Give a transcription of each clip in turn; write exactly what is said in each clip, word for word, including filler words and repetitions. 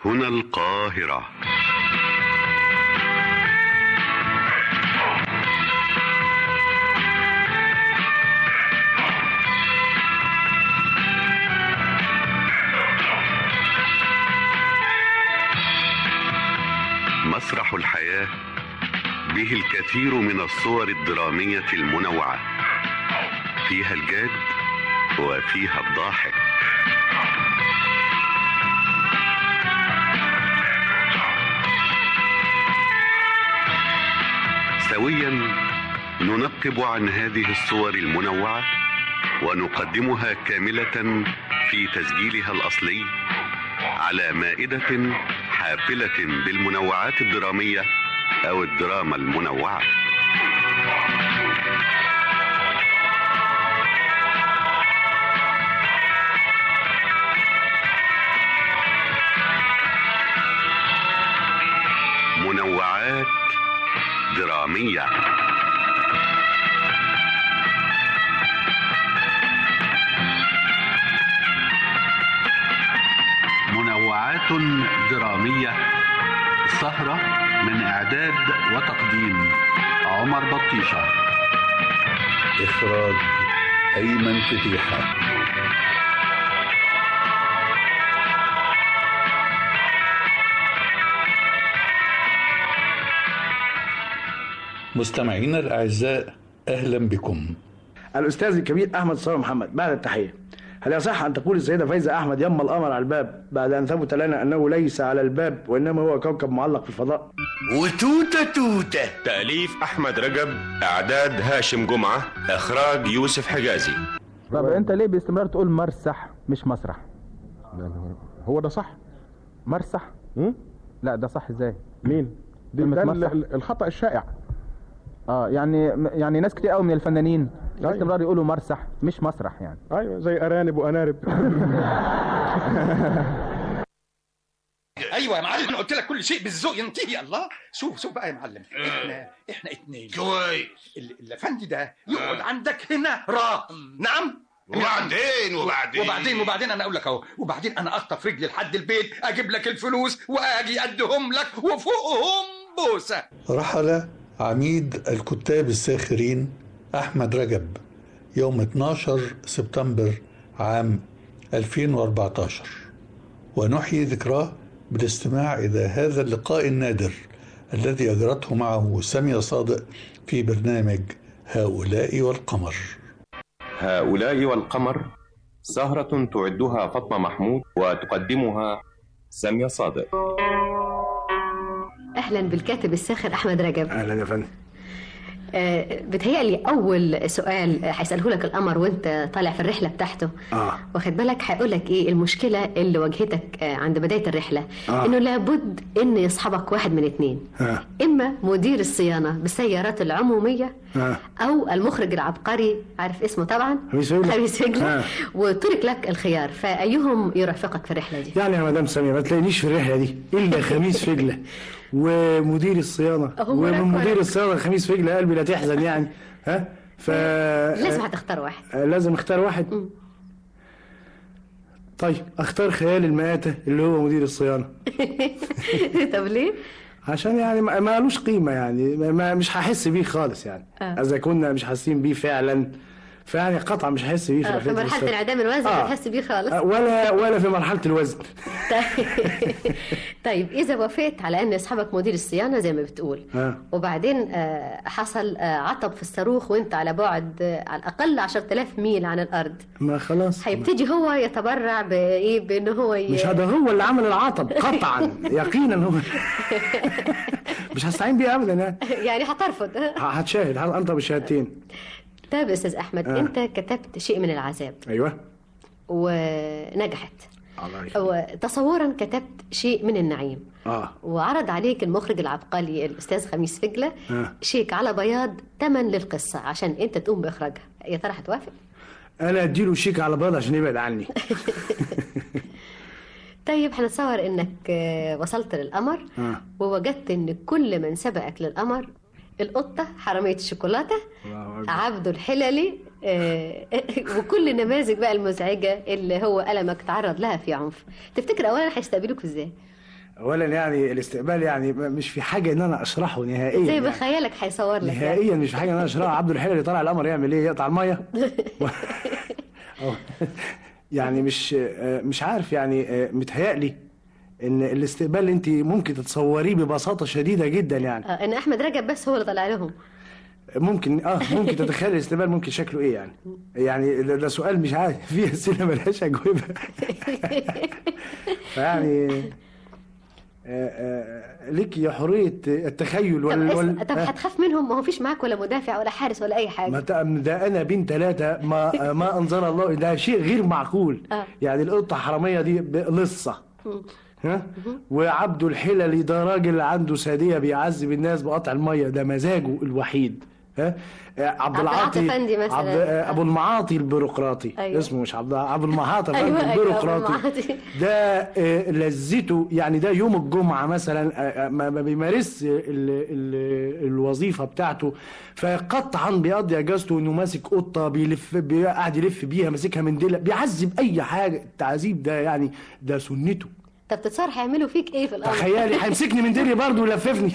هنا القاهرة. مسرح الحياة به الكثير من الصور الدرامية المنوعة، فيها الجاد وفيها الضاحك. سويا ننقب عن هذه الصور المنوعة ونقدمها كاملة في تسجيلها الأصلي على مائدة حافلة بالمنوعات الدرامية أو الدراما المنوعة. منوعات درامية. منوعات درامية، سهرة من إعداد وتقديم عمر بطيشة، إخراج أيمن فتيحة. مستمعينا الأعزاء، أهلا بكم. الأستاذ الكبير أحمد صالح محمد، بعد التحية، هل يصح أن تقول السيدة فايزة أحمد يم القمر على الباب بعد أن ثبت لنا أنه ليس على الباب وإنما هو كوكب معلق في الفضاء؟ وتوتة توتة. تأليف أحمد رجب، إعداد هاشم جمعة، إخراج يوسف حجازي. طب أنت ليه باستمرار تقول مرسح مش مسرح؟ هو ده صح؟ مرسح؟ م? لا ده صح ازاي؟ مين؟ ده, ده الخطأ الشائع. اه يعني يعني ناس كتير قوي من الفنانين باستمرار أيوة. يقولوا مرسح مش مسرح يعني. ايوه زي ارانب وانارب. ايوه يا معلم، قلت لك كل شيء بالذوق ينتهي. الله، شوف شوف بقى يا معلم، احنا احنا اتنين كويس. الافندي ده يقعد عندك هنا راق. نعم. وبعدين وبعدين وبعدين وبعدين انا اقول لك اهو، وبعدين انا اخطف رجلي لحد البيت، اجيب لك الفلوس واجي ادهم لك وفوقهم بوسه. رحل عميد الكتاب الساخرين أحمد رجب يوم اثناشر سبتمبر عام ألفين وأربعة عشر، ونحيي ذكراه بالاستماع إلى هذا اللقاء النادر الذي أجرته معه سامية صادق في برنامج هؤلاء والقمر. هؤلاء والقمر، سهرة تعدها فاطمة محمود وتقدمها سامية صادق. أهلا بالكاتب الساخر أحمد رجب. أهلا يا فندم. آه بتهيألي أول سؤال هيسأله لك القمر وأنت طالع في الرحلة بتاعته. آه. واخد بالك هيقول لك إيه المشكلة اللي واجهتك آه عند بداية الرحلة؟ آه. إنه لابد إن يصحبك واحد من اتنين. آه. إما مدير الصيانة بالسيارات العمومية، آه. أو المخرج العبقري، عارف اسمه طبعا؟ خميس فجلة. خميس فجلة. آه. وترك لك الخيار، فأيهم يرافقك في الرحلة دي؟ يعني يا مدام سامية ما تلاقينيش في الرحلة دي إلا خميس فجلة ومدير الصيانة، ومن مدير الصيانة خميس فجلة قلبي لا تحزن يعني. ها ف لازم هتختار واحد. لازم اختار واحد. م. طيب اختار خيال المآتة اللي هو مدير الصيانة. طب ليه؟ عشان يعني ما لوش قيمة يعني، ما مش هحس بيه خالص يعني. آه. إذا كنا مش حاسين بيه فعلا فيعني قطعا مش هحس بيه في, آه في مرحلة انعدام الوزن. آه. مش هحس بيه خالص. آه ولا ولا في مرحلة الوزن. طيب إذا وافقت على أن أصحابك مدير الصيانة زي ما بتقول، آه. وبعدين آه حصل آه عطب في الصاروخ وأنت على بعد آه على الأقل عشرة آلاف ميل عن الأرض، ما خلاص هيبتدي هو يتبرع بإيه، بأنه هو ي... مش هذا هو اللي عمل العطب قطعا يقينا هو. مش هستعين بيه أبدا يعني. يعني هترفض؟ هتشاهد، هنطب الشهادتين. طيب أستاذ أحمد، آه. أنت كتبت شيء من العذاب. أيوة. ونجحت. الله يخليك. وتصورا كتبت شيء من النعيم. آه. وعرض عليك المخرج العبقري الأستاذ خميس فجلة آه. شيك على بياض تمن للقصة عشان أنت تقوم بإخراجها. يا ترى هتوافق؟ أنا أديله شيك على بياض عشان يبعد عني. طيب هنتصور إنك وصلت للقمر. آه. ووجدت إن كل من سبقك للقمر، القطة حرامية الشوكولاتة، عبده الحللي، آه وكل النماذج بقى المزعجة اللي هو ألمك تعرض لها في عنف، تفتكر أولا هيستقبلوك إزاي؟ اولا يعني الاستقبال يعني مش في حاجه ان انا اشرحه نهائيا. زي يعني بخيالك هيصور لك نهائيا يعني. مش في حاجه ان انا اشرحها. عبده الحللي طالع القمر يعمل ايه؟ يقطع الميه؟ يعني مش مش عارف يعني. متهيألي ان الاستقبال اللي انت ممكن تتصوريه ببساطه شديده جدا يعني آه ان احمد رجب بس هو اللي طلع لهم. ممكن اه ممكن تتخيل الاستقبال ممكن شكله ايه يعني. يعني ده, ده سؤال مش عارف فيه اسئله ملهاش اجوبه. فيعني ليك حريه التخيل وال, طب, وال... طب هتخاف منهم؟ ما هو فيش معاك ولا مدافع ولا حارس ولا اي حاجه. ما ده انا بين ثلاثه ما ما انزل الله، ده شيء غير معقول. آه. يعني القطه حراميه دي لصه، ها؟ وعبده الحللي ده راجل عنده ساديه بيعذب الناس بقطع الميه، ده مزاجه الوحيد. ها؟ عبد العاطي افندي مثلا، عبد ابو المعاطي البيروقراطي. أيوة. اسمه مش عبد ابو المعاطي. أيوة البيروقراطي. أيوة ده لذته يعني. ده يوم الجمعه مثلا ما بيمارس الوظيفه بتاعته، فقطعا بيقضي اجازته انه ماسك قطه بيلف قاعد يلف بيها، ماسكها من ديلها، بيعذب اي حاجه. التعذيب ده يعني ده سنته. طب تتصور هيعملوا فيك ايه في الامر؟ تخيلي هيمسكني من ديلي برضه ويلففني.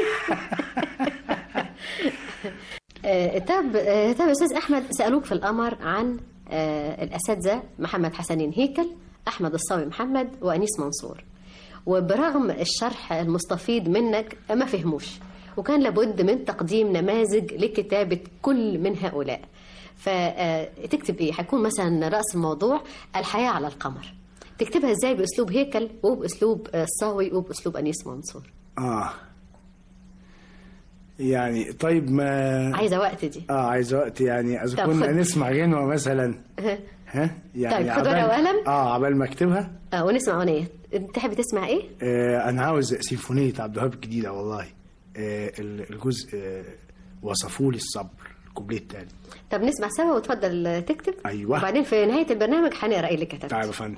آه طب آه طب يا استاذ احمد، سالوك في القمر عن آه الاساتذه محمد حسنين هيكل، احمد الصاوي محمد، وانيس منصور، وبرغم الشرح المستفيض منك ما فهموش، وكان لابد من تقديم نماذج لكتابه كل من هؤلاء. فتكتب ايه؟ هيكون مثلا راس الموضوع الحياه على القمر، تكتبها ازاي باسلوب هيكل وباسلوب الصاوي وباسلوب انيس منصور؟ اه يعني طيب ما عايزه وقت دي. اه عايزه وقت يعني. اذا كنا نسمع غنوه مثلا. ها يعني طيب خد ورقه وقلم. اه عبال ما اكتبها. اه ونسمع اغنيه. انت تحب تسمع ايه؟ آه انا عاوز سيمفونيه عبد الوهاب الجديده والله. آه الجزء آه وصفوا لي الصبر، الكوبليه الثاني. طب نسمع سوا وتفضل تكتب. ايوه. وبعدين في نهايه البرنامج هنقرا ايه اللي كتبته. تعال يا فندم.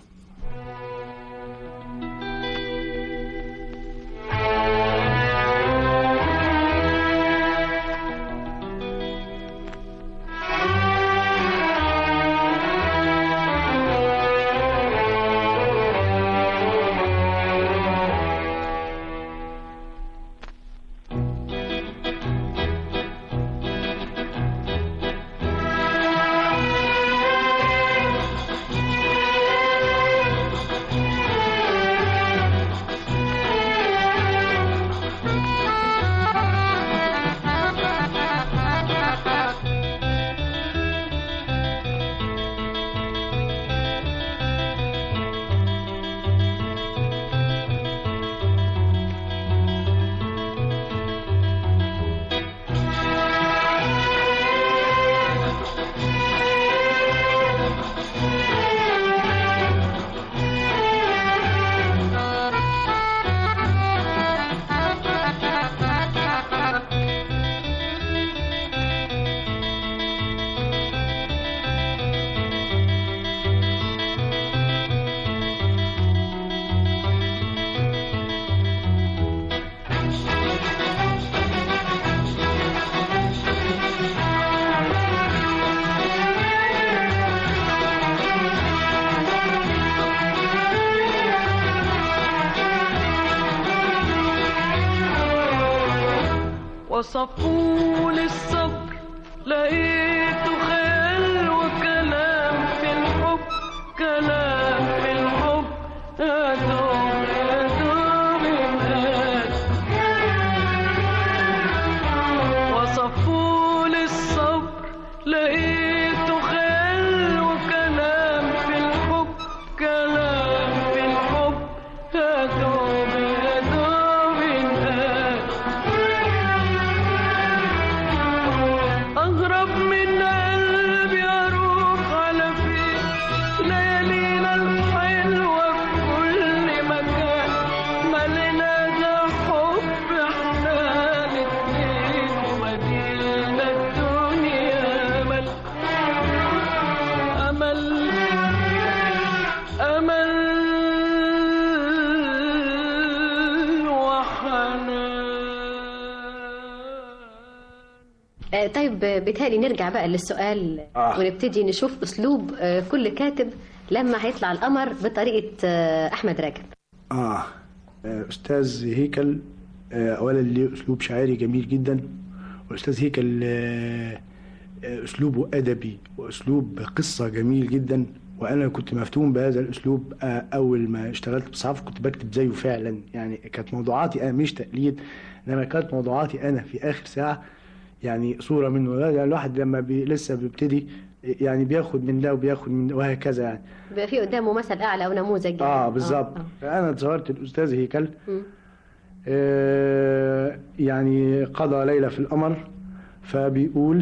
وصفوا لي الصبر لقيته خيال وكلام في الحب، كلام في الحب يا دوب يا دوب الناس. وصفوا لي الصبر لقيته خيال وكلام في الحب، كلام في الحب يا دوب يا دوب الناس. أغرب من قلبي أروح على فين، ليالينا الحلوة في كل مكان، مالنا ده حب احنا الاتنين، ومدينا الدنيا أمل أمل أمل طيب بالتالي نرجع بقى للسؤال. آه. ونبتدي نشوف أسلوب كل كاتب لما هيطلع القمر بطريقة أحمد رجب. آه أستاذ هيكل أولا ليه أسلوب شاعري جميل جدا، وأستاذ هيكل أسلوبه أدبي وأسلوب قصة جميل جدا، وأنا كنت مفتون بهذا الأسلوب. أول ما اشتغلت بصحافة كنت بكتب زيه فعلا، يعني كانت موضوعاتي أنا مش تقليد، إنما كانت موضوعاتي أنا في آخر ساعة يعني صورة منه. يعني الواحد لما بي لسه بيبتدي يعني بياخد من ده وبياخد من ده وهكذا، يعني بيبقى في قدامه مثل أعلى أو نموذج يعني. آه بالظبط. آه. أنا تصورت الأستاذ هيكل آه يعني قضى ليلة في القمر، فبيقول: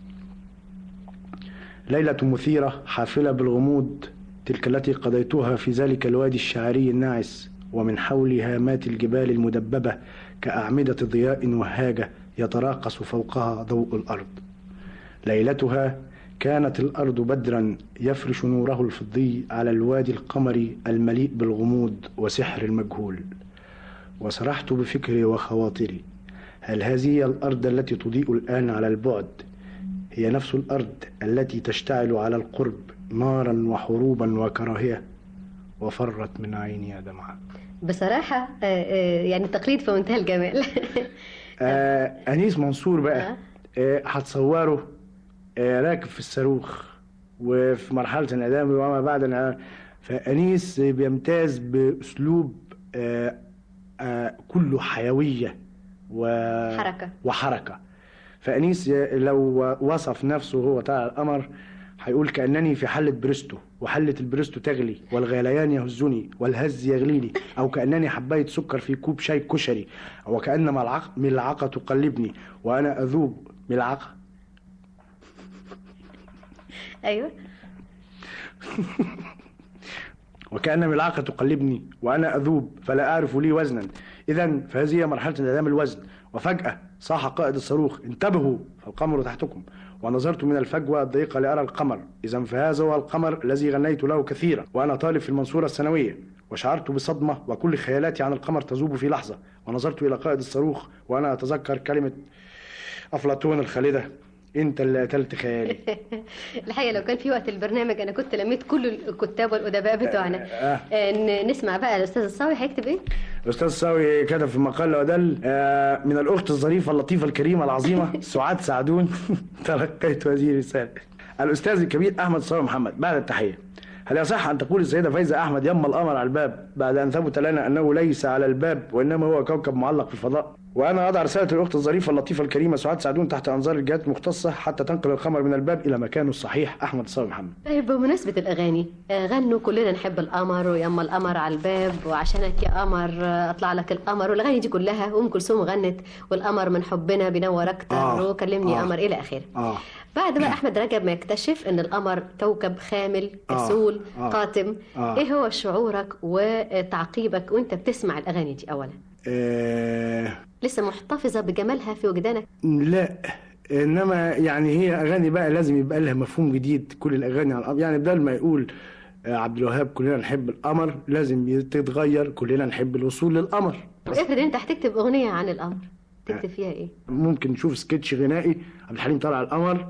ليلة مثيرة حافلة بالغموض، تلك التي قضيتها في ذلك الوادي الشعري الناعس، ومن حول هامات الجبال المدببة كأعمدة ضياء وهاجة يتراقص فوقها ضوء الأرض. ليلتها كانت الأرض بدرا يفرش نوره الفضي على الوادي القمري المليء بالغموض وسحر المجهول. وسرحت بفكري وخواطري، هل هذه هي الأرض التي تضيء الآن على البعد؟ هي نفس الأرض التي تشتعل على القرب نارا وحروبا وكراهية؟ وفرت من عيني دمعة. بصراحة يعني تقليد في منتهى الجمال. آه أنيس منصور بقى آه هتصوره آه راكب في الصاروخ وفي مرحلة الإعدام وما بعد الإعدام. فأنيس بيمتاز بأسلوب آه آه كله حيوية وحركة وحركة. فأنيس لو وصف نفسه هو طالع القمر هيقول: كأنني في حلة بريستو، وحلة البريستو تغلي والغليان يهزني والهز يغليني، أو كأنني حباية سكر في كوب شاي كشري، أو كأن ملعقة ملعقة تقلبني وأنا أذوب. ملعقة أيوة. وكأن ملعقة تقلبني وأنا أذوب فلا أعرف لي وزنا. إذن فهذه مرحلة انعدام الوزن. وفجأة صاح قائد الصاروخ: انتبهوا فالقمر تحتكم. ونظرت من الفجوة الضيقة لأرى القمر. إذن فهذا هو القمر الذي غنيت له كثيرا وأنا طالب في المنصورة الثانوية. وشعرت بصدمة وكل خيالاتي عن القمر تذوب في لحظة. ونظرت إلى قائد الصاروخ وأنا أتذكر كلمة أفلاطون الخالدة: انت اللي قتلت خيالي. الحقيقه لو كان في وقت البرنامج انا كنت لميت كل الكتاب والادباء بتوعنا. آه. آه. نسمع بقى الاستاذ الصاوي هيكتب ايه. الاستاذ الصاوي كتب في مقال ودل: آه من الاخت الظريفه اللطيفه الكريمه العظيمه سعاد سعدون تلقيت هذه الرساله. الاستاذ الكبير احمد الصاوي محمد، بعد التحيه: هل يصح ان تقول السيده فايزه احمد يما القمر على الباب بعد ان ثبت لنا انه ليس على الباب وانما هو كوكب معلق في الفضاء؟ وانا اضع رساله الاخت الظريفه اللطيفه الكريمه سعاد سعدون تحت انظار الجهات المختصه حتى تنقل القمر من الباب الى مكانه الصحيح. احمد الصاوي محمد. طيب بمناسبه الاغاني، غنوا كلنا نحب القمر ويما القمر على الباب وعشانك يا قمر اطلع لك القمر والاغاني دي كلها، وام كلثوم غنت والقمر من حبنا بينور اكتر آه. وكلمني يا آه. قمر الى اخره. آه. بعد بقى احمد رجب ما يكتشف ان القمر كوكب خامل كسول آه. آه. قاتم آه. ايه هو شعورك وتعقيبك وانت بتسمع الاغاني دي؟ اولا آه. لسه محتفظه بجمالها في وجدانك؟ لا، انما يعني هي اغاني بقى لازم يبقى لها مفهوم جديد. كل الاغاني على القمر يعني بدل ما يقول عبد الوهاب كلنا نحب القمر لازم تتغير كلنا نحب الوصول للقمر. افرض انت هتكتب اغنيه عن القمر تكتب فيها ايه؟ ممكن نشوف سكتش غنائي عبد الحليم طالع على القمر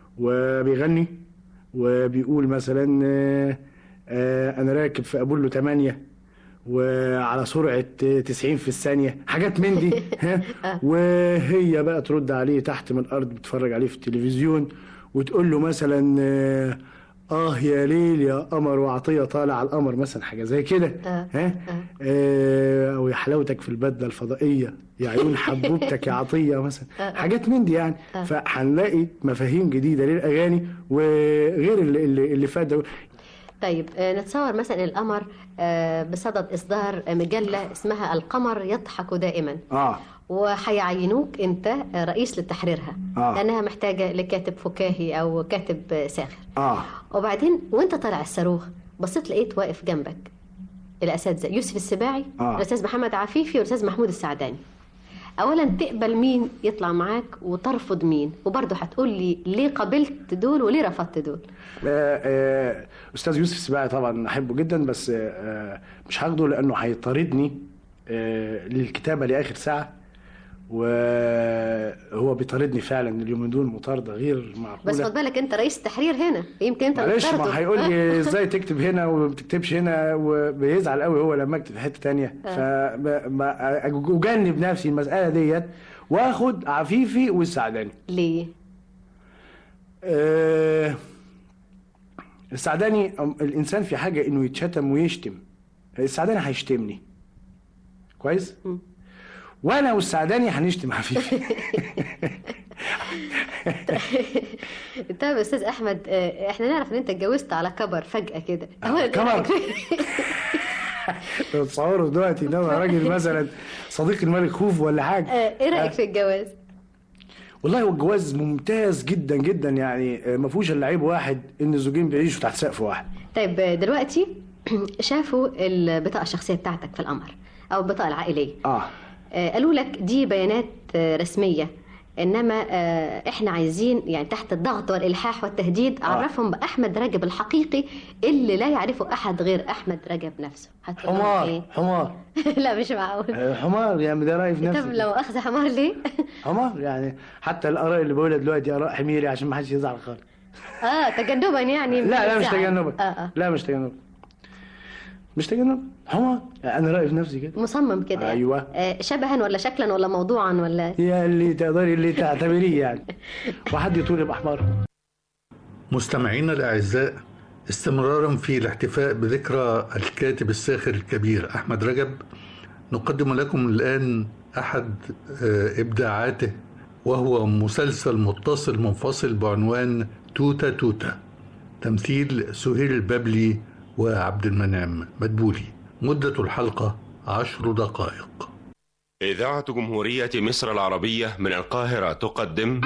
وبيغني وبيقول مثلا آآ آآ انا راكب في ابولو ثمانية وعلى سرعة تسعين في الثانية، حاجات من دي. ها وهي بقى ترد عليه تحت من الارض بتفرج عليه في التلفزيون وتقول له مثلا اه يا ليل يا قمر وعطيه طالع على القمر مثلا، حاجه زي كده. ها آه او يا حلاوتك في البدله الفضائيه يا عيون حبوبتك يا عطيه مثلا، حاجات من دي يعني. فهنلاقي مفاهيم جديده للاغاني وغير اللي, اللي, اللي فات ده. طيب نتصور مثلا القمر بصدد إصدار مجلة اسمها القمر يضحك دائما. آه. وهيعينوك أنت رئيس لتحريرها. آه. لأنها محتاجة لكاتب فكاهي أو كاتب ساخر. آه. وبعدين وأنت طالع الصاروخ بصيت لقيت واقف جنبك الأساتذة يوسف السباعي، آه. الأستاذ محمد عفيفي والأستاذ محمود السعداني. أولا تقبل مين يطلع معاك وترفض مين؟ وبرضه هتقول لي ليه قبلت دول وليه رفضت دول؟ آه آه أستاذ يوسف السباعي طبعا أحبه جدا، بس آه مش هاخده لأنه هيطاردني آه للكتابة لآخر ساعة وهو بيطاردني فعلا اليومين دول مطارده غير معقوله. بس خد بالك انت رئيس التحرير هنا، يمكن انت اللي معلش اخترته. ما هيقول لي ازاي تكتب هنا وما بتكتبش هنا، وبيزعل قوي هو لما اكتب في حته تانية. فاجنب نفسي المساله ديت واخد عفيفي والسعداني. ليه؟ أه السعداني الانسان في حاجه انه يتشتم ويشتم. السعداني هيشتمني كويس، م. وانا والسعداني هنشتم عفيفي. طيب يا استاذ احمد، احنا نعرف ان انت اتجوزت على كبر فجاه كده. آه كبر. تصوروا دلوقتي ان انا راجل مثلا صديق الملك خوف ولا حاجه. ايه رايك آه. في الجواز؟ والله هو الجواز ممتاز جدا جدا، يعني ما فيهوش الا عيب واحد، ان الزوجين بيعيشوا تحت سقف واحد. طيب دلوقتي شافوا البطاقه الشخصيه بتاعتك في القمر او البطاقه العائليه. اه قالوا لك دي بيانات رسميه، انما احنا عايزين يعني تحت الضغط والالحاح والتهديد عرفهم باحمد رجب الحقيقي اللي لا يعرفه احد غير احمد رجب نفسه. حمار إيه؟ حمار. لا مش معقول. حمار يعني ده رايي في نفسي. طب لو اخذ حمار ليه؟ حمار يعني حتى الاراء اللي بقولها دلوقتي اراء حميري عشان ما حدش يزعل خالص. اه تجنبا يعني. لا لا مش تجنبا. آه آه. لا مش تجنبا مش تجنب حمار يعني انا رايي في نفسي كده. مصمم كده. ايوه. آه شبها ولا شكلا ولا موضوعا ولا يا اللي تقدري اللي تعتبريه يعني. وحد يطول يبقى حمار. مستمعينا الاعزاء، استمرارا في الاحتفاء بذكرى الكاتب الساخر الكبير احمد رجب، نقدم لكم الان احد ابداعاته، وهو مسلسل متصل منفصل بعنوان توتة توتة، تمثيل سهير البابلي وعبد المنعم مدبولي. مدة الحلقة عشر دقائق. إذاعة جمهورية مصر العربية من القاهرة تقدم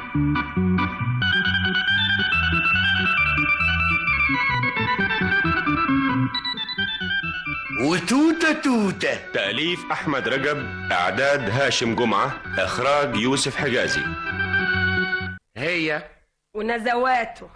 وتوتة توتة، تأليف أحمد رجب، إعداد هاشم جمعة، إخراج يوسف حجازي. هي ونزواته.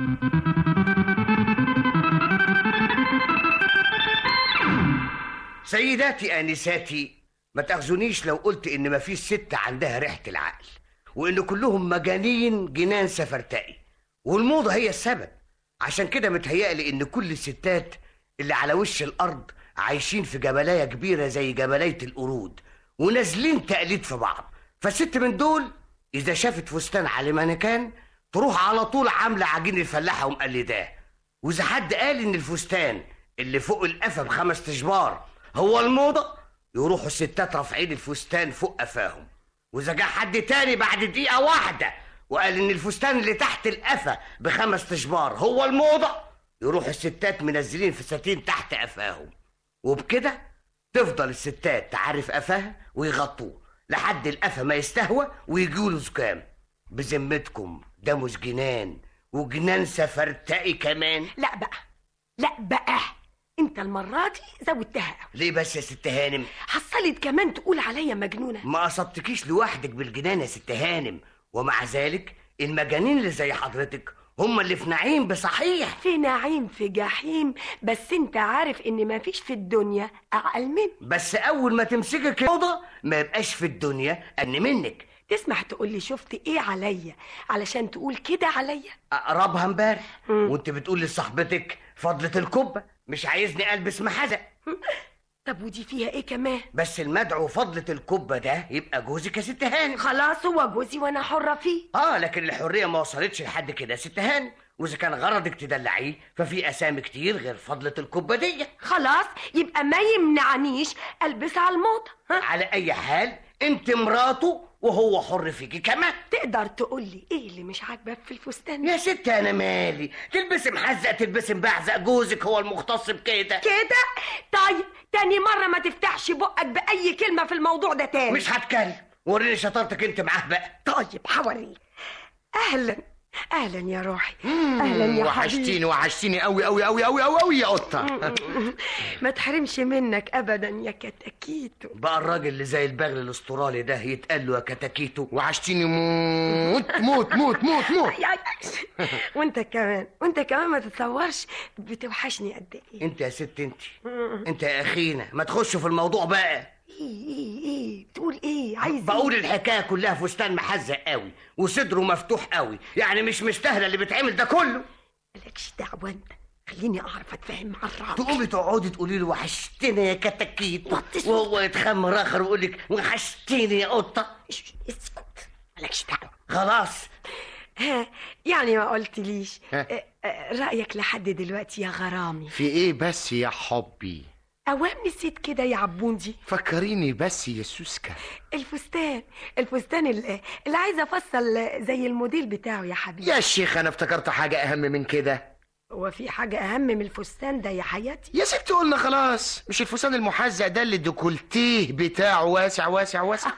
سيداتي آنساتي، ما تأخذونيش لو قلت إن مفيش ست عندها ريحة العقل، وإن كلهم مجانين جنان سفرتقي، والموضة هي السبب. عشان كده متهيألي إن كل الستات اللي على وش الأرض عايشين في جبلاية كبيرة زي جبلاية القرود، ونازلين تقليد في بعض. فالست من دول إذا شافت فستان على مانيكان تروح على طول عاملة عجين الفلاحة ومقلداه. وإذا حد قال إن الفستان اللي فوق القفا بخمس تشبار هو الموضة، يروحوا الستات رافعين الفستان فوق قفاهم. وإذا جه حد تاني بعد دقيقة واحدة وقال إن الفستان اللي تحت القفا بخمس تشبار هو الموضة، يروحوا الستات منزلين فساتين تحت قفاهم. وبكده تفضل الستات تعرف قفاها ويغطوه لحد القفا ما يستهوى ويجيله زكام. بذمتكم ده مش جنان، وجنان سفرتقي كمان. لا بقى لا بقى انت المرة دي زودتها. ليه بس يا ست هانم؟ حصلت كمان تقول عليا مجنونة. ما قصدتكيش لوحدك بالجنان يا ست هانم، ومع ذلك المجانين اللي زي حضرتك هم اللي في نعيم بصحيح. في نعيم في جحيم، بس انت عارف ان ما فيش في الدنيا اعقل مني. بس اول ما تمسكك الموضة ما يبقاش في الدنيا ان منك. تسمح تقولي شفت ايه عليا علشان تقول كده عليا؟ اقربها امبارح وانت بتقول لصاحبتك فضلة الكبة مش عايزني البس محزق. طب ودي فيها ايه كمان؟ بس المدعو فضلة الكبة ده يبقى جوزك يا ست هانم. خلاص هو جوزي وانا حرة فيه. اه لكن الحرية ما وصلتش لحد كده يا ست هانم، واذا كان غرضك تدلعيه ففي اسامي كتير غير فضلة الكبة دي. خلاص يبقى ما يمنعنيش البس على الموضة. على اي حال انت مراته وهو حر فيكي كمان. تقدر تقولي ايه اللي مش عاجبك في الفستان؟ يا ست انا مالي، تلبسي محزق تلبسي مبعزق، جوزك هو المختص بكده. كده؟ طيب تاني مرة ما تفتحش بقك بأي كلمة في الموضوع ده تاني. مش هتكلم، وريني شطارتك انت معاه بقى. طيب حوريه. اهلا اهلا يا روحي. اهلا يا وحشتيني وحشتيني قوي قوي قوي قوي قوي قوي يا قطه. ما تحرمش منك ابدا يا كتاكيتو. بقى الراجل اللي زي البغل الاسترالي ده يتقال له يا كتاكيتو. وحشتيني موت موت موت موت موت. وانت كمان وانت كمان ما تتصورش بتوحشني قد ايه. انت يا ست انت انت يا اخينا ما تخش في الموضوع بقى. ايه ايه ايه بتقول ايه؟ عايز بقول الحكايه كلها فستان محزق قوي وصدره مفتوح قوي، يعني مش مستاهله اللي بيتعمل ده كله. مالكش دعوه انت، خليني اعرف اتفاهم مع الراجل. تقومي تقعدي تقولي له وحشتني يا كتاكيت، وهو يتخمر اخر ويقول لك وحشتني يا قطه. اسكت، مالكش دعوه. خلاص. ها يعني ما قلتليش رايك لحد دلوقتي يا غرامي؟ في ايه بس يا حبي؟ اوام نسيت كده يا عبوندي. فكريني بس يا سوسكا. الفستان الفستان اللي, اللي عايزه افصل زي الموديل بتاعه يا حبيبي. يا شيخ انا افتكرت حاجه اهم من كده. هو في حاجه اهم من الفستان ده يا حياتي؟ يا ستي قلنا خلاص، مش الفستان المحزق ده اللي الديكولتيه بتاعه واسع واسع واسع.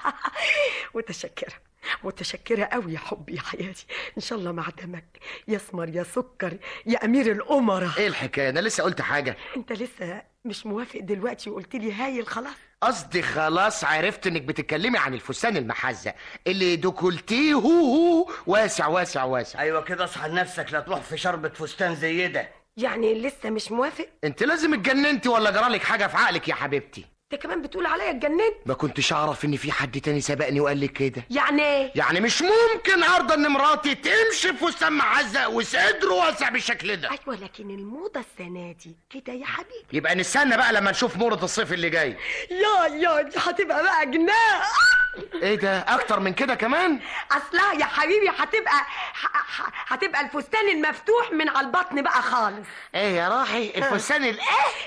متشكره متشكرة قوي يا حبي يا حياتي. إن شاء الله مع دمك يا اسمر يا سكر يا أمير الأمراء. إيه الحكاية؟ أنا لسه قلت حاجة. أنت لسه مش موافق دلوقتي وقلت لي هايل خلاص؟ قصدي خلاص عرفت إنك بتتكلمي عن الفستان المحزق اللي ديكولتيه هو هو واسع واسع واسع. أيوة كده اصحى لنفسك، لا تروح في شربة فستان زي ده. يعني لسه مش موافق؟ أنت لازم اتجننتي ولا جرالك حاجة في عقلك يا حبيبتي؟ انت كمان بتقول عليا اتجننت؟ ما كنتش اعرف ان في حد تاني سبقني وقال لي كده. يعني ايه؟ يعني مش ممكن ارضى ان مراتي تمشي بفستان محزق وصدره واسع بالشكل ده. ايوه لكن الموضه السنه دي كده يا حبيبي. يبقى نستنى بقى لما نشوف موضه الصيف اللي جاي. يا يا دي هتبقى بقى جنان. ايه ده اكتر من كده كمان؟ اصلها يا حبيبي هتبقى هتبقى الفستان المفتوح من على البطن بقى خالص. ايه يا راحي الفستان الايه؟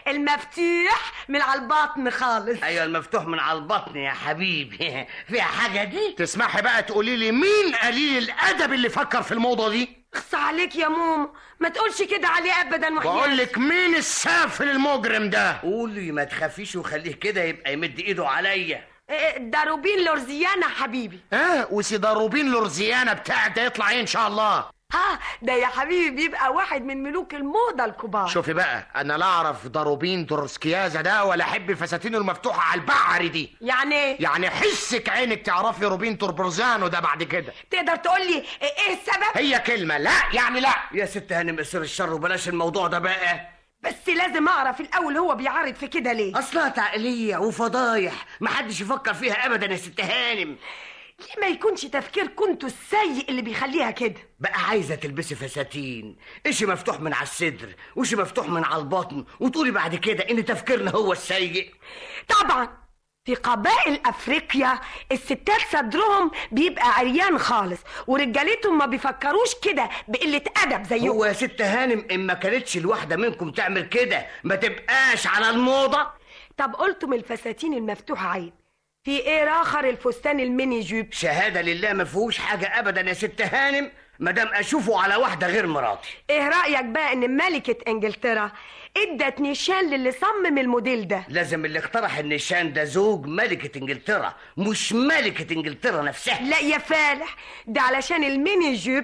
المفتوح من على البطن خالص. ايوه المفتوح من على البطن يا حبيبي. فيها حاجه دي؟ تسمحي بقى تقولي لي مين قليل الادب اللي فكر في الموضه دي؟ اخص عليك يا ماما، ما تقولش كده عليه ابدا. بقول لك مين السافل المجرم ده؟ قولي ما تخافيش وخليه كده يبقى يمد ايده عليا. ده روبين لورزيانا حبيبي. اه وسي ده روبين لورزيانا بتاعك ده يطلع ايه ان شاء الله؟ ها ده يا حبيبي بيبقى واحد من ملوك الموضه الكبار. شوفي بقى انا لا اعرف ضروبين دورسكيازا ده ولا احب فساتينه المفتوحه على البعر دي. يعني ايه؟ يعني حسك عينك تعرفي روبين توربرزانو ده بعد كده. تقدر تقول لي ايه السبب؟ هي كلمه لا يعني لا. يا ست هانم اصر الشر وبلاش الموضوع ده بقى. بس لازم اعرف الاول هو بيعرض في كده ليه؟ اصلها تعقليه وفضايح محدش يفكر فيها ابدا يا ست هانم. ليه ما يكونش تفكير كنتوا السيء اللي بيخليها كده؟ بقى عايزه تلبسي فساتين اشي مفتوح من على الصدر وشي مفتوح من على البطن وتقولي بعد كده ان تفكيرنا هو السيء؟ طبعا في قبائل افريقيا الستات صدرهم بيبقى عريان خالص ورجالتهم ما بيفكروش كده بقله ادب زيهم. هو يا ست هانم ان ما كانتش الواحده منكم تعمل كده ما تبقاش على الموضه. طب قلتم الفساتين المفتوحه عيب، في ايه اخر الفستان الميني جيب؟ شهاده لله ما فيهوش حاجه ابدا يا ست هانم مادام اشوفه على واحده غير مراتي. ايه رايك بقى ان ملكه انجلترا ادت نيشان للي صمم الموديل ده؟ لازم اللي اقترح النيشان ده زوج ملكه انجلترا مش ملكه انجلترا نفسها. لا يا فالح، ده علشان الميني جيب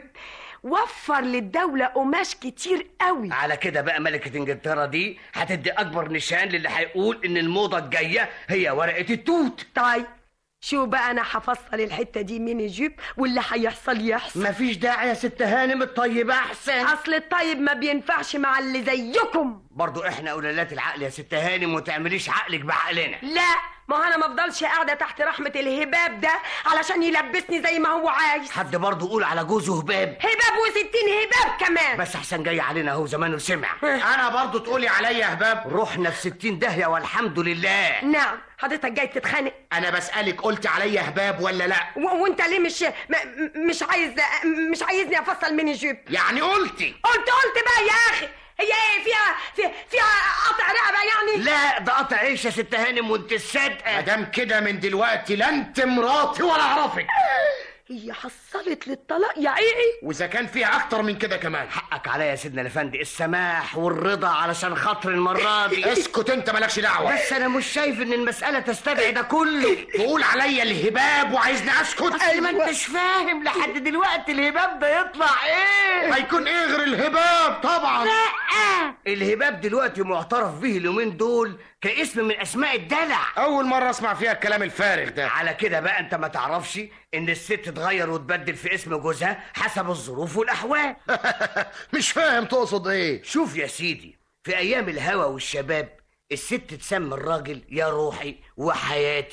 وفر للدولة قماش كتير قوي. على كده بقى ملكة انجلترا دي هتدي اكبر نشان للي هيقول ان الموضة الجاية هي ورقة التوت. طيب شو بقى انا هفصل الحتة دي ميني جيب واللي هيحصل يحصل. مفيش داعي يا ست هانم، الطيب احسن. اصل الطيب ما بينفعش مع اللي زيكم. برضو احنا قلالات العقل يا ست هانم وتعمليش عقلك بعقلنا. لا ما انا ما افضلش قاعده تحت رحمه الهباب ده علشان يلبسني زي ما هو عايز. حد برضو يقول على جوزه هباب؟ هباب وستين هباب كمان. بس احسن جاي علينا اهو زمانه سمع. انا برضو تقولي عليا هباب؟ رحنا في ستين داهيه والحمد لله. نعم حضرتك جاي تتخانق؟ انا بسالك قلت عليا هباب ولا لا؟ و- وانت ليه مش م- مش عايز مش عايزني افصل ميني جيب؟ يعني قلتي قلت قلت بقى يا اخي. هي ايه فيها فيها فيها قطع رقبه يعني؟ لا ده قطع عيش يا ست هانم وانت الصادقه. مادام كده من دلوقتي لا انت مراتي ولا اعرفك. هي حصلت للطلاق يا عيعي. واذا كان فيها اكتر من كده كمان. حقك عليا يا سيدنا الافندي السماح والرضا علشان خاطر المره دي. اسكت انت مالكش دعوه. بس انا مش شايف ان المساله تستدعي ده كله. تقول عليا الهباب وعايزني اسكت؟ اصل ما انتش فاهم لحد دلوقتي الهباب ده يطلع ايه. هيكون ايه غير الهباب؟ طبعا لا الهباب دلوقتي معترف به اليومين دول كاسم من اسماء الدلع. اول مره اسمع فيها الكلام الفارغ ده. على كده بقى انت ما تعرفش ان الست تغير وتبدل في اسم جوزها حسب الظروف والاحوال. مش فاهم تقصد ايه. شوف يا سيدي في ايام الهوى والشباب الست تسمي الراجل يا روحي وحياتي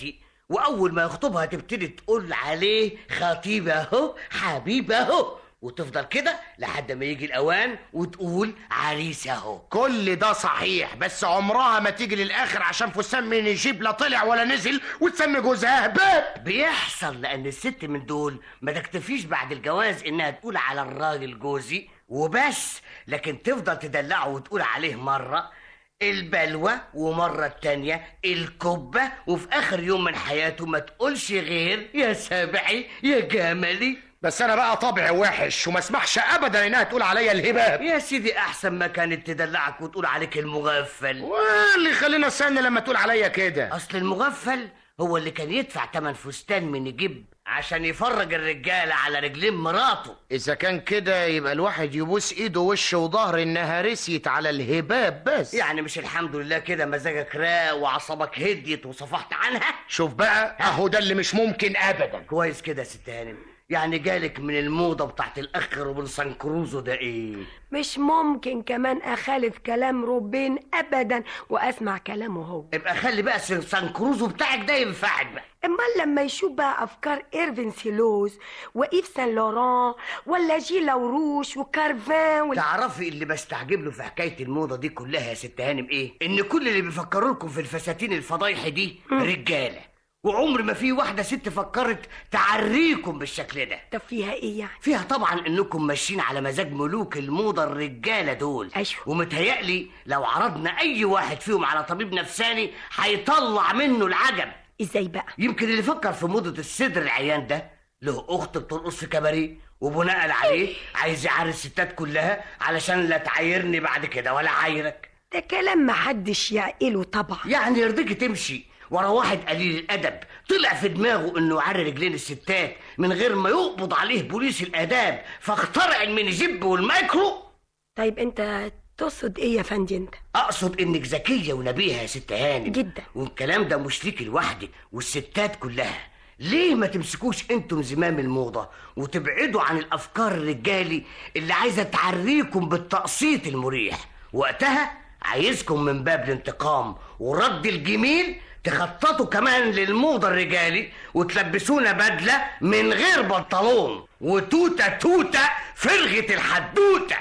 واول ما يخطبها تبتدي تقول عليه خطيب اهو حبيب اهو، وتفضل كده لحد ما يجي الاوان وتقول عريس اهو. كل ده صحيح، بس عمرها ما تيجي للاخر عشان فستان من يجيب لا طلع ولا نزل وتسمي جوزها هباب. بيحصل لان الست من دول ما تكتفيش بعد الجواز انها تقول على الراجل جوزي وبس، لكن تفضل تدلعه وتقول عليه مرة البلوى ومرة التانية الكبة، وفي اخر يوم من حياته ما تقولش غير يا سابعي يا جملي. بس انا بقى طبعي وحش وما اسمحش ابدا انها تقول عليا الهباب. يا سيدي احسن ما كانت تدلعك وتقول عليك المغفل. واللي خلينا استنى لما تقول عليا كده؟ اصل المغفل هو اللي كان يدفع تمن فستان من يجيب عشان يفرج الرجاله على رجلين مراته. اذا كان كده يبقى الواحد يبوس ايده وش وظهر انها رسيت على الهباب بس. يعني مش الحمد لله كده مزاجك راق وعصبك هديت وصفحت عنها؟ شوف بقى اهو ده اللي مش ممكن ابدا. كويس كده يا ست هانم. يعني جالك من الموضة بتاعت الاخ روبنسون كروزو ده ايه؟ مش ممكن كمان اخالف كلام روبين ابدا واسمع كلامه هو. ابقى خلي بقى روبنسون كروزو بتاعك ده ينفعك بقى. امال لما يشوف بقى افكار ايرفين سيلوز وايف سان لوران ولا جي لاوروش وكارفان وال... تعرفي اللي بستعجب له في حكايه الموضه دي كلها يا ست هانم ايه؟ ان كل اللي بيفكروا لكم في الفساتين الفضايح دي م. رجاله، وعمر ما في واحده ست فكرت تعريكم بالشكل ده. طب فيها ايه يعني؟ فيها طبعا انكم ماشيين على مزاج ملوك الموضه الرجاله دول. أيوة. ومتهيألي لو عرضنا اي واحد فيهم على طبيب نفساني هيطلع منه العجب. ازاي بقى؟ يمكن اللي فكر في موضه الصدر العيان ده له اخت بترقص في كباريه وبناء عليه عايز يعري الستات كلها علشان لا تعايرني بعد كده ولا عايرك. ده كلام محدش يعقله طبعا. يعني يرضيكي تمشي ورا واحد قليل الادب طلع في دماغه انه يعري رجلين الستات من غير ما يقبض عليه بوليس الاداب فاخترع المينيجيب والمايكرو؟ طيب انت تقصد ايه يا فندي انت؟ اقصد انك ذكيه ونبيهه يا ست هانم جدا، والكلام ده مش ليكي لوحدك والستات كلها. ليه ما تمسكوش انتم زمام الموضه وتبعدوا عن الافكار الرجالي اللي عايزه تعريكم بالتقسيط المريح؟ وقتها عايزكم من باب الانتقام ورد الجميل تخططوا كمان للموضة الرجالي وتلبسونا بدلة من غير بنطلون وتوتة توتة فرغة الحدوتة.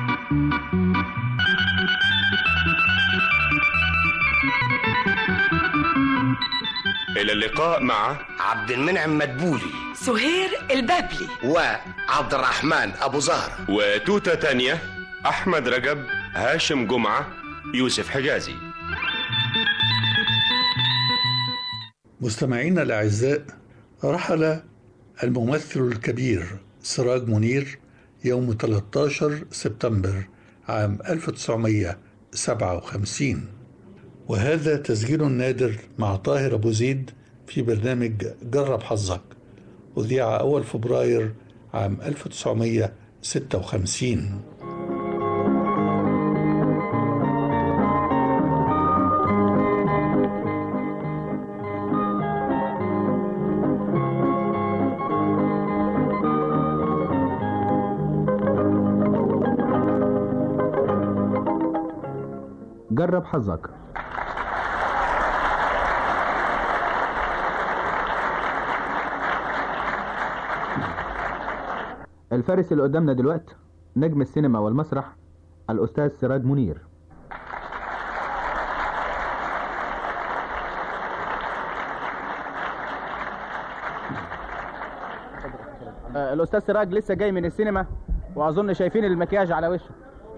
إلى اللقاء مع عبد المنعم مدبولي، سهير البابلي، وعبد الرحمن أبو زهر، وتوتة تانية أحمد رجب، هاشم جمعة، يوسف حجازي. مستمعينا الأعزاء، رحل الممثل الكبير سراج منير يوم ثلاثة عشر سبتمبر عام ألف وتسعمائة وسبعة وخمسين، وهذا تسجيل نادر مع طاهر أبو زيد في برنامج جرب حظك، أذيع أول فبراير عام ألف وتسعمائة وستة وخمسين. جرب حظك. الفارس اللي قدامنا دلوقتي نجم السينما والمسرح الأستاذ سراج منير. آه الأستاذ سراج لسه جاي من السينما وأظن شايفين المكياج على وشه.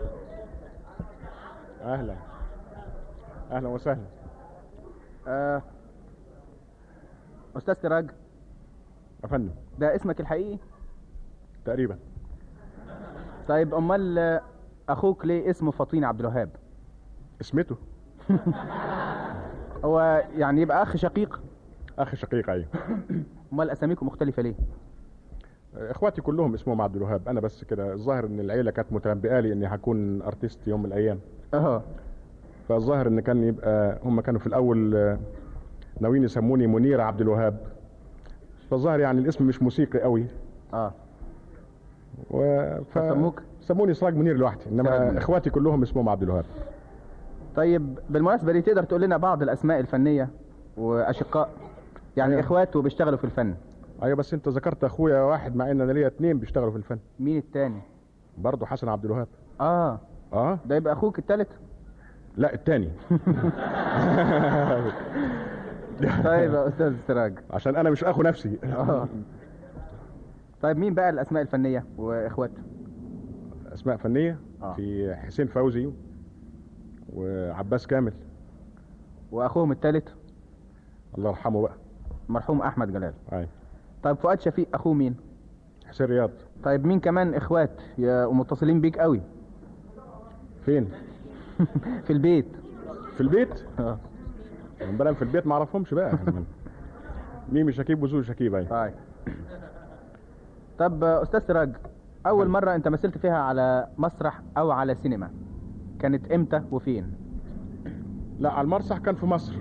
أهلا أهلا وسهلا. آه أستاذ سراج. يا فندم. ده اسمك الحقيقي؟ تقريبا. طيب أمال أخوك ليه اسمه فطين عبد الوهاب؟ اسمته. هو يعني يبقى أخ شقيق؟ أخ شقيق أيوه. أمال أساميكم مختلفة ليه؟ إخواتي كلهم اسمهم عبد الوهاب، أنا بس كده الظاهر إن العيلة كانت متنبئة لي إني هكون أرتيست يوم من الأيام. أه. فالظاهر إن كان يبقى هم كانوا في الأول ناويين يسموني منير عبد الوهاب، فالظاهر يعني الاسم مش موسيقي قوي. اه و ف... سموك سموني سراج منير لوحدي، انما اخواتي كلهم اسمهم عبد الوهاب. طيب بالمناسبه دي تقدر تقول لنا بعض الاسماء الفنيه واشقاء يعني اخوات وبيشتغلوا في الفن. ايوه بس انت ذكرت اخويا واحد مع ان انا ليا اتنين بيشتغلوا في الفن. مين التاني؟ برضه حسن عبد الوهاب. اه اه ده يبقى اخوك التالت. لا التاني. طيب يا استاذ سراج، عشان انا مش اخو نفسي. اه طيب مين بقى الاسماء الفنيه واخواته؟ اسماء فنيه آه. في حسين فوزي وعباس كامل. واخوهم الثالث الله يرحمه بقى مرحوم احمد جلال. اي. طيب فؤاد شفيق اخوه مين؟ حسين رياض. طيب مين كمان اخوات يا ومتصلين بيك قوي؟ فين؟ في البيت. في البيت؟ اه بلا في البيت ما اعرفهمش بقى. ميمي شكيب وزوج شكيب. اي. طيب طب استاذ سراج، اول مره انت مثلت فيها على مسرح او على سينما كانت امتى وفين؟ لا على المسرح كان في مصر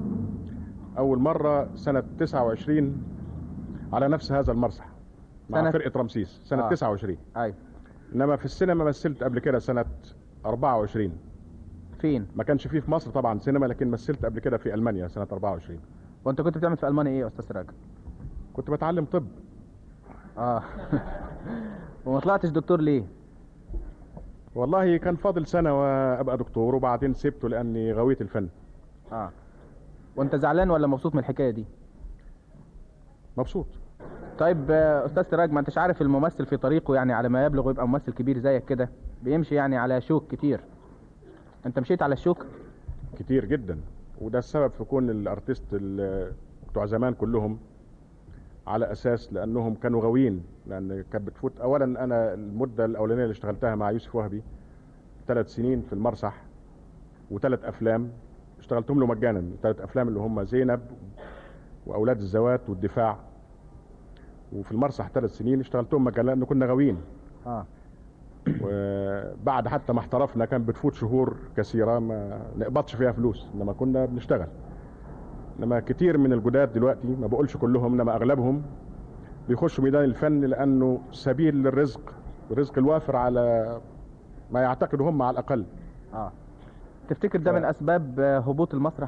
اول مره سنه تسعة وعشرين على نفس هذا المسرح مع سنة... فرقه رمسيس سنه آه. تسعة وعشرين. ايوه. انما في السينما مثلت قبل كده سنه أربعة وعشرين. فين؟ ما كانش فيه في مصر طبعا سينما، لكن مثلت قبل كده في المانيا سنه أربعة وعشرين. وانت كنت بتعمل في المانيا ايه يا استاذ سراج؟ كنت بتعلم طب. اه وما طلعتش دكتور ليه؟ والله كان فاضل سنه وابقى دكتور وبعدين سبته لاني غويت الفن. اه وانت زعلان ولا مبسوط من الحكايه دي؟ مبسوط. طيب استاذ سراج، ما انتش عارف الممثل في طريقه يعني على ما يبلغ يبقى ممثل كبير زيك كده بيمشي يعني على شوك كتير. انت مشيت على الشوك كتير جدا، وده السبب في كون الارتيست ال- بتوع زمان كلهم على اساس لانهم كانوا غاويين، لان كانت بتفوت. اولا انا المده الاولانيه اللي اشتغلتها مع يوسف وهبي ثلاث سنين في المسرح وثلاث افلام اشتغلتهم له مجانا. ثلاث افلام اللي هم زينب واولاد الزوات والدفاع، وفي المسرح ثلاث سنين اشتغلتهم مجانا لان كنا غاويين. اه وبعد حتى ما احترفنا كان بتفوت شهور كثيره ما نقبضش فيها فلوس، انما كنا بنشتغل. انما كتير من الجداد دلوقتي، ما بقولش كلهم انما اغلبهم، بيخشوا ميدان الفن لانه سبيل للرزق، الرزق الوافر على ما يعتقدوا هم على الاقل. اه تفتكر ده ف... من اسباب هبوط المسرح؟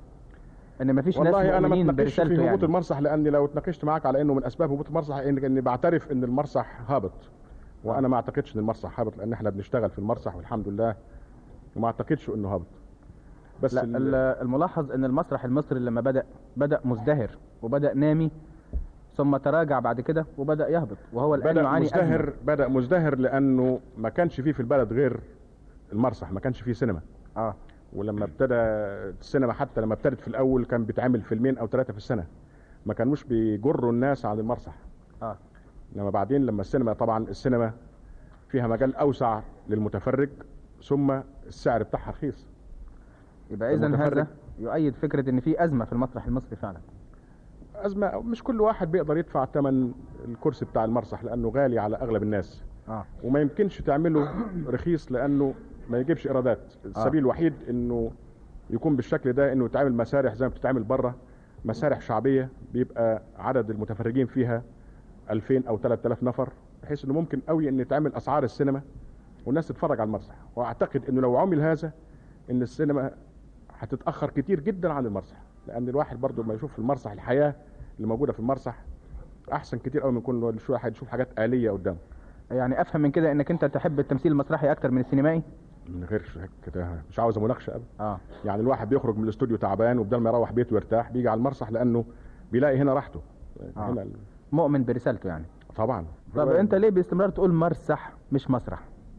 ان مفيش ناس والله انا ما مؤمنين اتناقشش في هبوط يعني. المسرح، لاني لو اتناقشت معاك على انه من اسباب هبوط المسرح إن- اني بعترف ان المسرح هابط، وانا ما اعتقدش ان المسرح هابط لان احنا بنشتغل في المسرح والحمد لله، وما اعتقدش انه هابط. بس لا ال- الملاحظ ان المسرح المصري لما بدا بدا مزدهر وبدا نامي، ثم تراجع بعد كده وبدا يهبط، وهو الان بدأ يعاني مزدهر أزمة. بدأ مزدهر لأنه ما كانش فيه في البلد غير المسرح، ما كانش فيه سينما. اه ولما ابتدى السينما، حتى لما ابتدت في الأول كان بيتعمل فيلمين أو ثلاثة في السنة، ما كانوش بيجروا الناس عن المسرح. اه انما بعدين لما السينما، طبعا السينما فيها مجال أوسع للمتفرج، ثم السعر بتاعها رخيص. يبقى اذا هذا يؤيد فكره ان في ازمه في المسرح المصري فعلا. أزمة، مش كل واحد بيقدر يدفع ثمن الكرسي بتاع المسرح لأنه غالي على أغلب الناس. اه وما يمكنش تعمله رخيص لانه ما يجيبش ايرادات. السبيل الوحيد انه يكون بالشكل ده انه يتعمل مسارح زي ما بتتعمل بره، مسارح شعبيه بيبقى عدد المتفرجين فيها ألفين او ثلاثة آلاف نفر، بحيث انه ممكن قوي ان يتعمل اسعار السينما والناس تتفرج على المسرح. واعتقد انه لو عمل هذا ان السينما هتتاخر كتير جدا عن المسرح، لان الواحد برضه لما يشوف في المسرح الحياه اللي موجوده في المسرح احسن كتير قوي من كل شويه هيشوف حاجات آلية قدامه. يعني افهم من كده انك انت تحب التمثيل المسرحي اكتر من السينمائي؟ من غير كده مش عاوز مناقشه ابدا. اه يعني الواحد بيخرج من الاستوديو تعبان وبدل ما يروح بيته يرتاح بيجي على المسرح لانه بيلاقي هنا راحته. آه. هنا ال... مؤمن برسالته يعني. طبعا. طب هو... انت ليه باستمرار تقول مرسح مش مسرح؟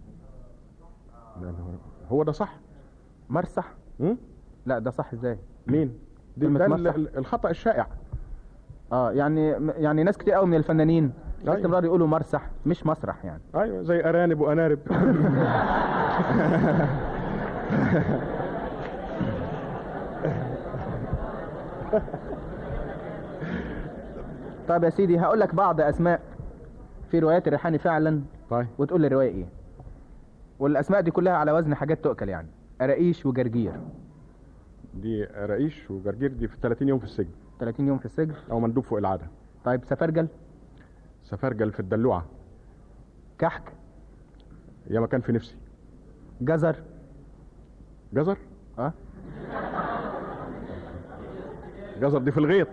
هو ده صح. مرسح؟ م? لا ده صح ازاي؟ مين؟ ده ال... الخطأ الشائع. اه يعني يعني ناس كتير قوي من الفنانين باستمرار أيوة. يقولوا مرسح مش مسرح يعني. ايوه زي ارانب وانارب. طيب يا سيدي هقول لك بعض اسماء في روايات الريحاني فعلا. طيب وتقول لي الروايه ايه، والاسماء دي كلها على وزن حاجات تؤكل يعني. قراقيش وجرجير. دي قراقيش وجرجير دي في ثلاثين يوم في السجن. ثلاثين يوم في السجن او مندوب فوق العاده. طيب سفرجل. سفرجل في الدلوعه. كحك. يا ما كان في نفسي. جزر. جزر؟ اه جزر دي في الغيط.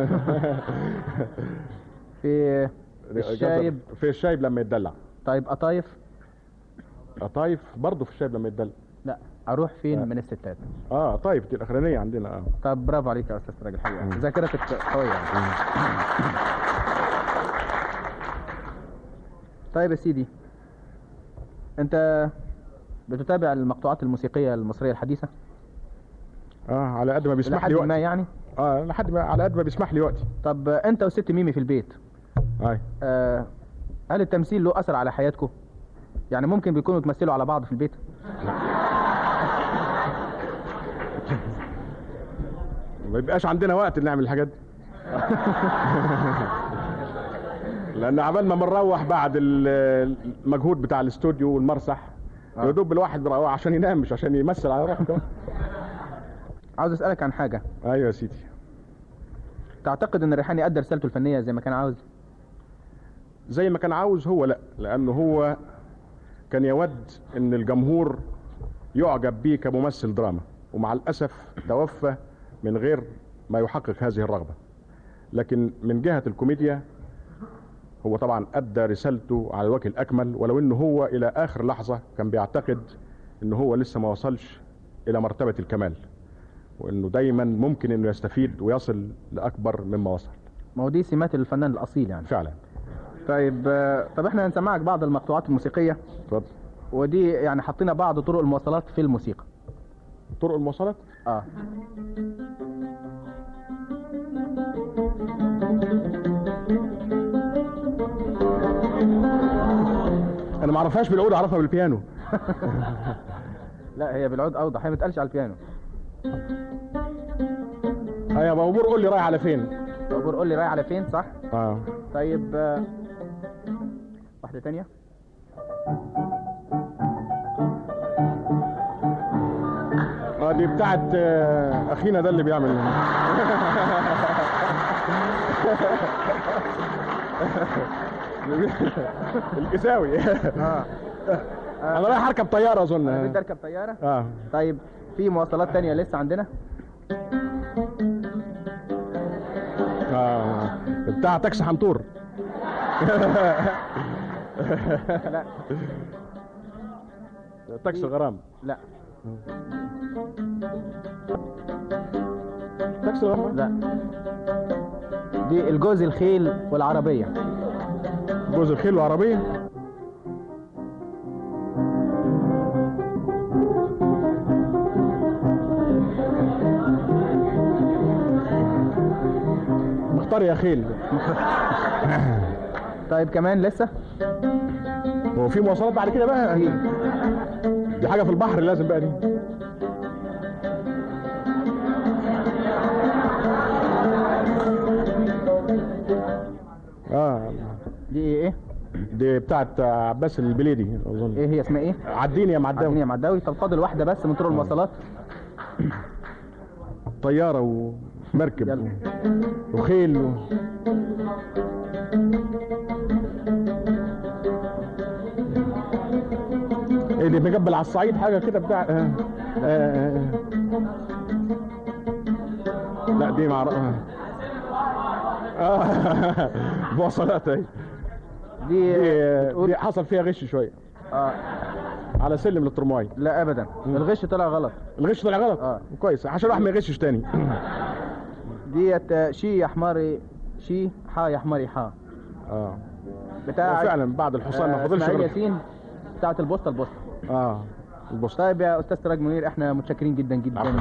في الشايب. في الشايب لما يتدلع. طيب قطايف؟ قطايف برضه في الشايب لما يتدلع. لا اروح فين آه. من الستات؟ اه قطايف دي الاخرانيه عندنا. اه طب برافو عليك يا استاذ سراج الحقيقه، ذاكرتك قويه. طيب يا سيدي، انت بتتابع المقطوعات الموسيقيه المصريه الحديثه؟ اه على قد ما بيسمح لي وقتي. ما يعني؟ اه لحد ما على قد ما بيسمح لي وقتي. طب انت وست ميمي في البيت. اي آه هل التمثيل له اثر على حياتكم؟ يعني ممكن بيكونوا تمثلوا على بعض في البيت؟ ما يبقاش عندنا وقت نعمل الحاجات دي. لان عبال ما بنروح بعد المجهود بتاع الاستوديو والمسرح يا دوب الواحد بيروح عشان ينام مش عشان يمثل على روحه كمان. عاوز اسالك عن حاجه. ايوه يا سيدي. تعتقد ان الريحاني ادى رسالته الفنيه زي ما كان عاوز؟ زي ما كان عاوز هو لا، لانه هو كان يود ان الجمهور يعجب بيه كممثل دراما، ومع الاسف توفى من غير ما يحقق هذه الرغبه. لكن من جهه الكوميديا هو طبعا ادى رسالته على الوجه الاكمل، ولو انه هو الى اخر لحظه كان بيعتقد انه هو لسه ما وصلش الى مرتبه الكمال، وانه دايما ممكن انه يستفيد ويصل لاكبر مما وصل. ما هو دي سمات الفنان الاصيل يعني. فعلا. طيب طب احنا هنسمعك بعض المقطوعات الموسيقيه. اتفضل. ودي يعني حطينا بعض طرق المواصلات في الموسيقى. طرق المواصلات؟ اه انا ما اعرفهاش بالعود، اعرفها بالبيانو. لا هي بالعود اوضح، هي ما بتقالش على البيانو. يا بابور قول لي رايح على فين؟ بابور قول لي رايح على فين، صح؟ اه طيب آه. واحده ثانيه. اه دي بتاعت آه اخينا ده اللي بيعمل. الكساوي. اه انا رايح اركب طياره اظن. بدي اركب طياره؟ اه طيب في مواصلات تانية لسه عندنا؟ اه بتاع تاكسي حنطور. لا تاكسي غرام. لا تاكسي غرام. لا دي الجوز الخيل والعربيه. جوز الخيل والعربيه. مختار يا خيل. طيب كمان لسه؟ هو في مواصلات بعد كده بقى؟ دي حاجه في البحر لازم بقى دي. اه دي ايه؟ دي بتاعت عباس البليدي اظن. ايه هي اسمها ايه؟ عديني يا معداوي. عديني يا معداوي. طب فاضل واحده بس من طرق المواصلات. طياره ومركب يلا. وخيل و... ايه دي مجبل على الصعيد حاجه كده بتاع آه. آه. آه. لا دي مع اه, آه. مواصلات اهي. دي دي, دي حصل فيها غش شويه. اه على سلم للترماي. لا ابدا. م. الغش طلع غلط. الغش طلع غلط. اه كويس عشان الواحد ما يغشش تاني. ديت شي يا حماري شي حا يا حماري حا. اه بتاع فعلا بعد الحصان ما فضلش غير ياسين بتاعت البوسطه البوسطه. اه البوسطه. طيب يا استاذ سراج منير احنا متشكرين جدا جدا. عفوا.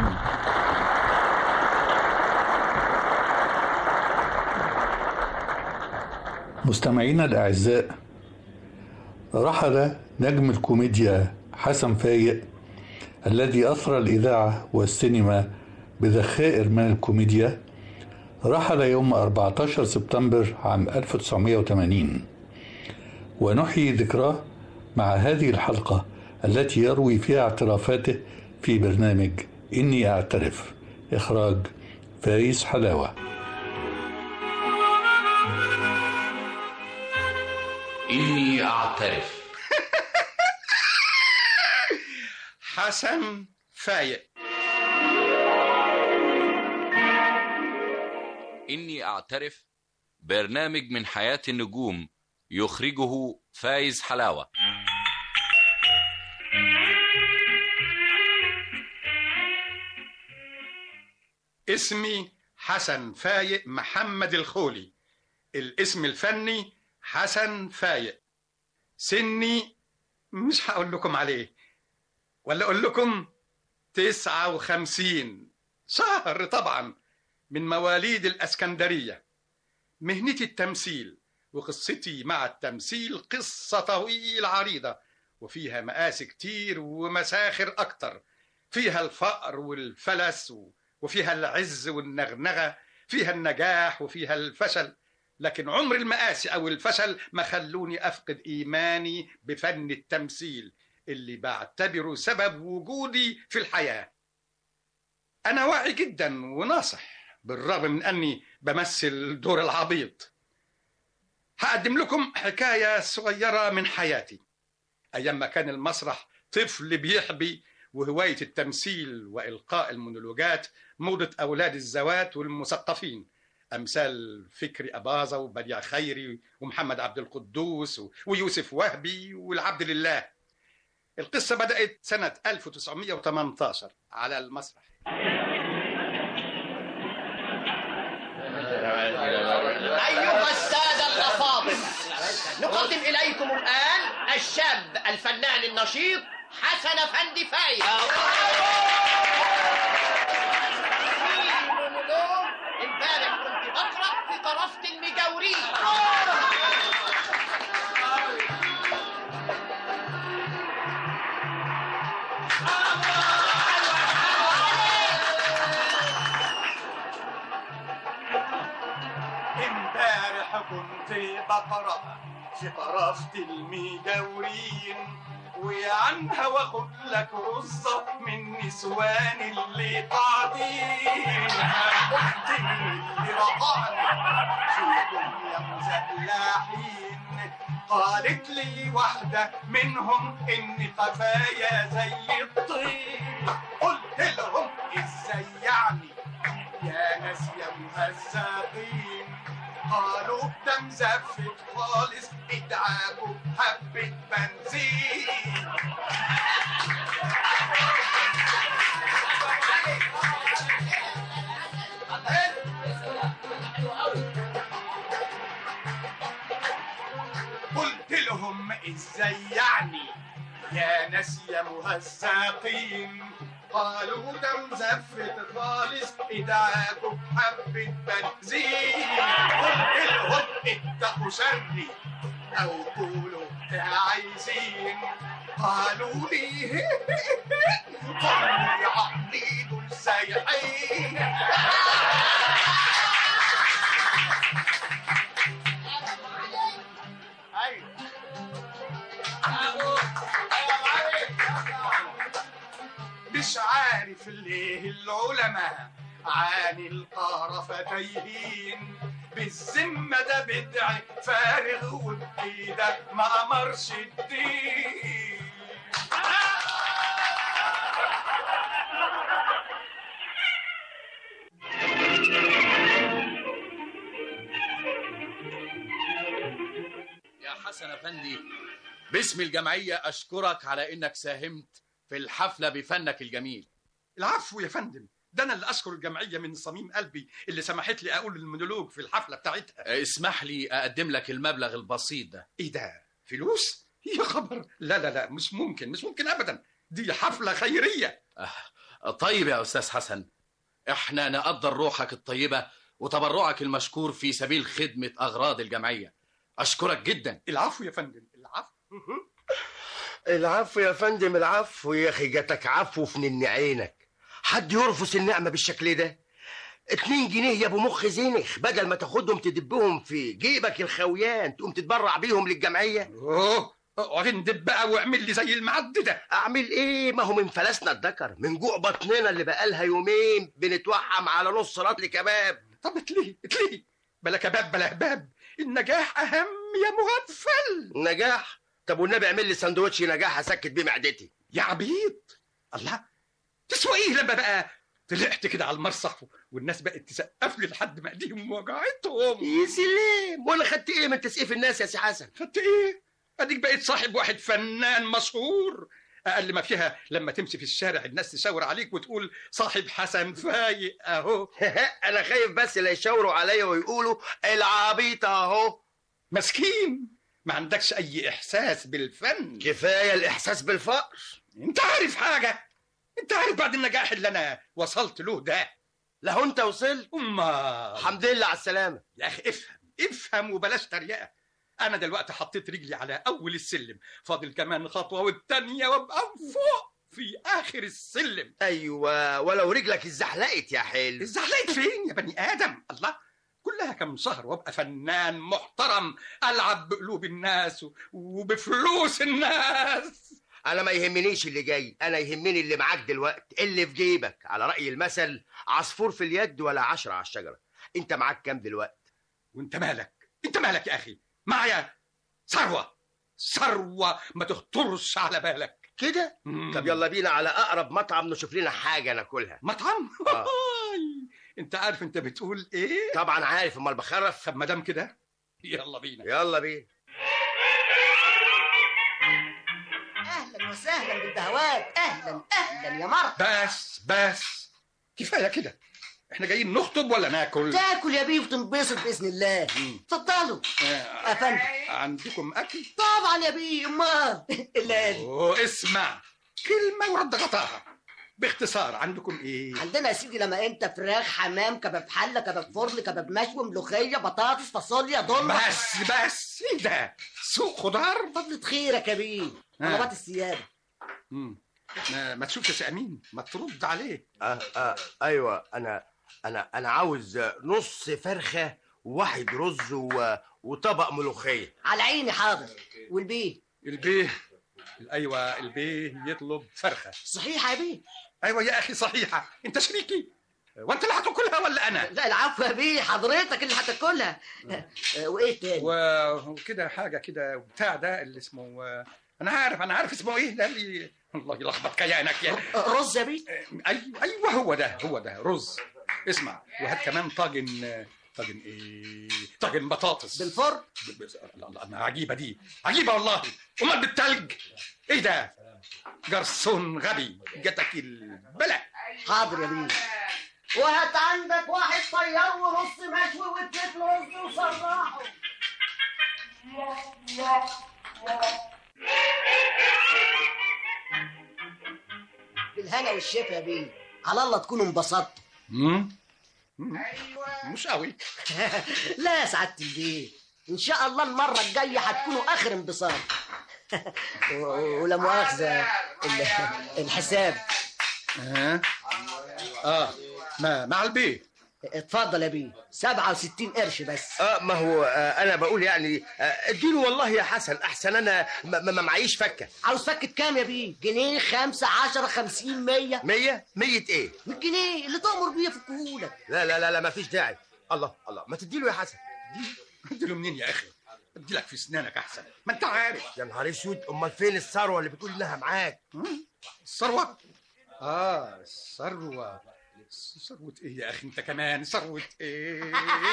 مستمعينا الأعزاء، رحل نجم الكوميديا حسن فايق الذي أثرى الإذاعة والسينما بذخائر من الكوميديا، رحل يوم أربعة عشر سبتمبر عام ألف وتسعمائة وثمانين، ونحيي ذكراه مع هذه الحلقة التي يروي فيها اعترافاته في برنامج إني أعترف، إخراج فايز حلاوة. إني أعترف. حسن فايق. إني أعترف برنامج من حياة النجوم يخرجه فايز حلاوة. اسمي حسن فايق محمد الخولي، الاسم الفني حسن فايق. سني مش هقول لكم عليه، ولا اقول لكم تسعة وخمسين شهر طبعا، من مواليد الاسكندرية. مهنتي التمثيل، وقصتي مع التمثيل قصة طويلة عريضة، وفيها مآسي كتير ومساخر أكتر. فيها الفقر والفلس، وفيها العز والنغنغة، فيها النجاح وفيها الفشل. لكن عمر المآسي أو الفشل ما خلوني أفقد إيماني بفن التمثيل اللي بعتبره سبب وجودي في الحياة. أنا واعي جدا وناصح، بالرغم من أني بمثل دور العبيط. هقدم لكم حكاية صغيرة من حياتي، أيام ما كان المسرح طفل بيحبي، وهواية التمثيل وإلقاء المونولوجات موضة أولاد الزوات والمثقفين، أمثال فكري أباظة وبديع خيري ومحمد عبد القدوس ويوسف وهبي والعبد لله. القصة بدأت سنة ألف وتسعمائة وثمانية عشر على المسرح. أيها السادة الأفاضل، نقدم إليكم الآن الشاب الفنان النشيط حسن أفندي فايق. امبارح كنت بقرأ في طرفة المجاورين. امبارح كنت بقرأ في طرفة المجاورين، وعنها واخد لك رصة من نسوان اللي قاعدين. قلت اللي رقعني فيكم يا مزلاحين، قالت لي واحدة منهم إن قفايا زي الطين. قلت لهم إزاي يعني يا ناس يا مهزقين؟ قالوا ده مزفت خالص، ادعاكوا حبة بنزين. قلت لهم ازاي يعني يا ناس يا مهزقين؟ قالوا ده مزفت خالص، ادعاكوا حبة بنزين. قلت لهم اتقوا شري او قولوا عايزين. قالوا لي قالوا يا عقلي دول سايحين. مش عارف ليه العلماء عن القهر تايهين. بالذمة ده بدعي فارغ، وبكده ما أمرش الدين. يا حسن أفندي، باسم الجمعية أشكرك على إنك ساهمت في الحفلة بفنك الجميل. العفو يا فندم، ده أنا اللي أشكر الجمعية من صميم قلبي اللي سمحت لي أقول المونولوج في الحفلة بتاعتها. اسمح لي أقدم لك المبلغ البسيط ده. إيه ده؟ فلوس؟ يا خبر، لا لا لا، مش ممكن مش ممكن أبدا، دي حفلة خيرية. أه طيب يا أستاذ حسن، إحنا نقدر روحك الطيبة وتبرعك المشكور في سبيل خدمة أغراض الجمعية. أشكرك جدا. العفو يا فندم، العفو. العفو يا فندم، العفو يا أخي، جاتك عفو في نن عينك. حد يرفض النعمة بالشكل ده؟ اتنين جنيه يا ابو مخ زينخ، بدل ما تاخدهم تدبهم في جيبك الخويان تقوم تتبرع بيهم للجمعية. اوه اقعد ندب بقى واعمل لي زي المعد ده. اعمل ايه؟ ما هو من فلسنا الذكر، من جوع بطننا اللي بقالها يومين بنتوحم على نص رطل كباب. طب اتليه اتليه، بلا كباب بلا هباب، النجاح اهم يا مغفل. نجاح؟ طب والنبي اعمل لي سندوتش نجاح اسكت بيه معدتي. يا عبيط، الله تسوى ايه لما بقى طلعت كده على المسرح والناس بقت تسقف لي لحد ما ايديهم وجعتهم. يا سلام، وانا خدت ايه من تسقيف الناس يا سي حسن؟ خدت ايه؟ اديك بقيت صاحب واحد فنان مشهور، اقل ما فيها لما تمشي في الشارع الناس تشاور عليك وتقول صاحب حسن فايق اهو. انا خايف بس لا يشاوروا عليا ويقولوا العبيط اهو. مسكين، ما عندكش اي احساس بالفن. كفايه الاحساس بالفقر. انت عارف حاجه؟ انت عارف بعد النجاح اللي انا وصلت له ده، لو انت وصلت امال الحمد لله على السلامه. يا اخي افهم افهم وبلاش تريقه. انا دلوقتي حطيت رجلي على اول السلم، فاضل كمان خطوه والتانيه وابقى فوق في اخر السلم. ايوه، ولو رجلك اتزحلقت يا حلو. اتزحلقت فين يا بني ادم؟ الله، كلها كم شهر وابقى فنان محترم العب بقلوب الناس وبفلوس الناس. انا ما يهمنيش اللي جاي، انا يهمني اللي معاك دلوقتي، اللي في جيبك. على رأي المثل، عصفور في اليد ولا عشرة على الشجرة. انت معاك كام دلوقتي؟ وانت مالك؟ انت مالك يا اخي؟ معايا ثروة، ثروة ما تخطرش على بالك كده. طب يلا بينا على اقرب مطعم نشوف لنا حاجة ناكلها. مطعم؟ آه. انت عارف انت بتقول ايه؟ طبعا عارف، امال بخرف. طب ما دام كده يلا بينا. يلا بينا. اهلا وسهلا بالبهوات، اهلا اهلا يا مرحبا. بس بس كفايه كده، احنا جايين نخطب ولا ناكل؟ تاكل يا بيه وتنبسط باذن الله. اتفضلوا آه. يا فندم. عندكم اكل؟ طبعا يا بيه، امال اللي اسمع كلمه ورد غطاها. باختصار عندكم ايه؟ عندنا يا سيدي لما انت فراخ، حمام، كباب حله، كباب فرن، كباب مشوي، ملوخيه، بطاطس، فاصوليا، ضلمه. بس بس ايه ده؟ سوق خضار؟ فضلة خيرك يا بيه، طلبات السياده. امم ما, ما تشوف يا سي امين، ما ترد عليه. اه اه ايوه، انا انا انا عاوز نص فرخه وواحد رز و... وطبق ملوخيه. على عيني حاضر. والبيه؟ البيه ايوه، البيه يطلب فرخه. صحيحه يا بيه؟ ايوه يا اخي صحيحه، انت شريكي وانت اللي هتاكلها ولا انا؟ لا العفو يا بيه، حضرتك اللي هتاكلها. وايه تاني؟ وكده حاجه كده بتاع ده اللي اسمه، انا عارف انا عارف اسمه ايه ده اللي الله يلخبط كيانك يا رز يا بيه. ايوه ايوه هو ده هو ده رز. اسمع، وهات كمان طاجن، طاجن ايه؟ طاجن بطاطس بالفرن. الله، عجيبه دي، عجيبه والله. امال بالتلج ايه ده؟ جرسون غبي جاتك البلا. حاضر يا بيه. وهات عندك واحد طيار ونص مشوي واتنين رز وصراحه. بالهنا والشفا يا بيه، على الله تكونوا انبسطتوا. امم مش قوي. لا يا سعاده البيه، ان شاء الله المره الجايه هتكونوا اخر انبساط. ولا مؤاخذه الحساب. اه اه ما مع البيه. اتفضل يا بيه، سبعة وستين قرش بس. اه ما هو آه انا بقول يعني آه اديله والله يا حسن، احسن انا ما, ما معيش فكه. عاوز فكه كام يا بيه؟ جنيه، خمسة، عشرة، خمسين، مية؟ مية؟ مية ايه؟ مية جنيه اللي تأمر بيه فكهولك. لا لا لا لا مفيش داعي. الله الله، ما تديله يا حسن. اديله منين يا اخي؟ اديلك في اسنانك احسن، ما انت عارف. يا نهار اسود، امال فين الثروه اللي بتقول انها معاك؟ الثروه؟ اه الثروه. ثروة ايه يا اخي انت كمان؟ ثروة ايه؟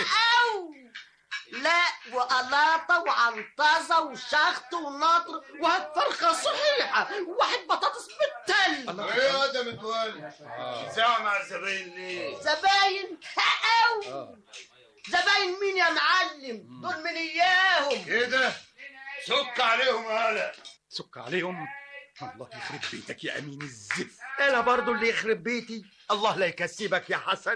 لا وقلاطة وعنطزة وشخط ونطر وهات فرخة صحيحة وواحد بطاطس بالتل. ايه يا ده متولي؟ ساعة مع الزباين ليه؟ زباين؟ أو زباين مين يا معلم؟ دول من اياهم. ايه ده؟ سك عليهم هلا. سك عليهم؟ الله يخرب بيتك يا امين الزفت. انا برضو اللي يخرب بيتي. الله لا يكسبك يا حسن.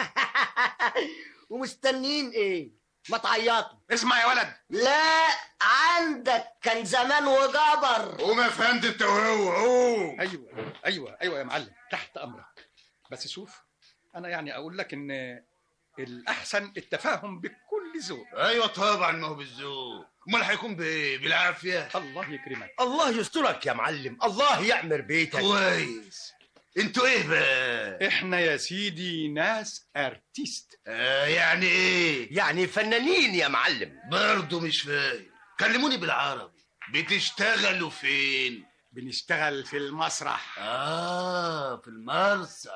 ومستنين ايه؟ ما تعيطوا. اسمع يا ولد. لا عندك كان زمان وجبر. قوم يا فندم انت وهو قوم. ايوه ايوه ايوه يا معلم، تحت امرك. بس شوف، انا يعني اقول لك ان الاحسن التفاهم بكل ذوق. ايوه طبعا، ما هو بالذوق، امال هيكون بايه؟ بالعافيه. الله يكرمك. الله يسترك يا معلم، الله يعمر بيتك. كويس. انتوا ايه بقى؟ احنا يا سيدي ناس ارتيست. آه يعني ايه؟ يعني فنانين يا معلم. برضه مش فاهم، كلموني بالعربي. بتشتغلوا فين؟ بنشتغل في المسرح. اه في المسرح،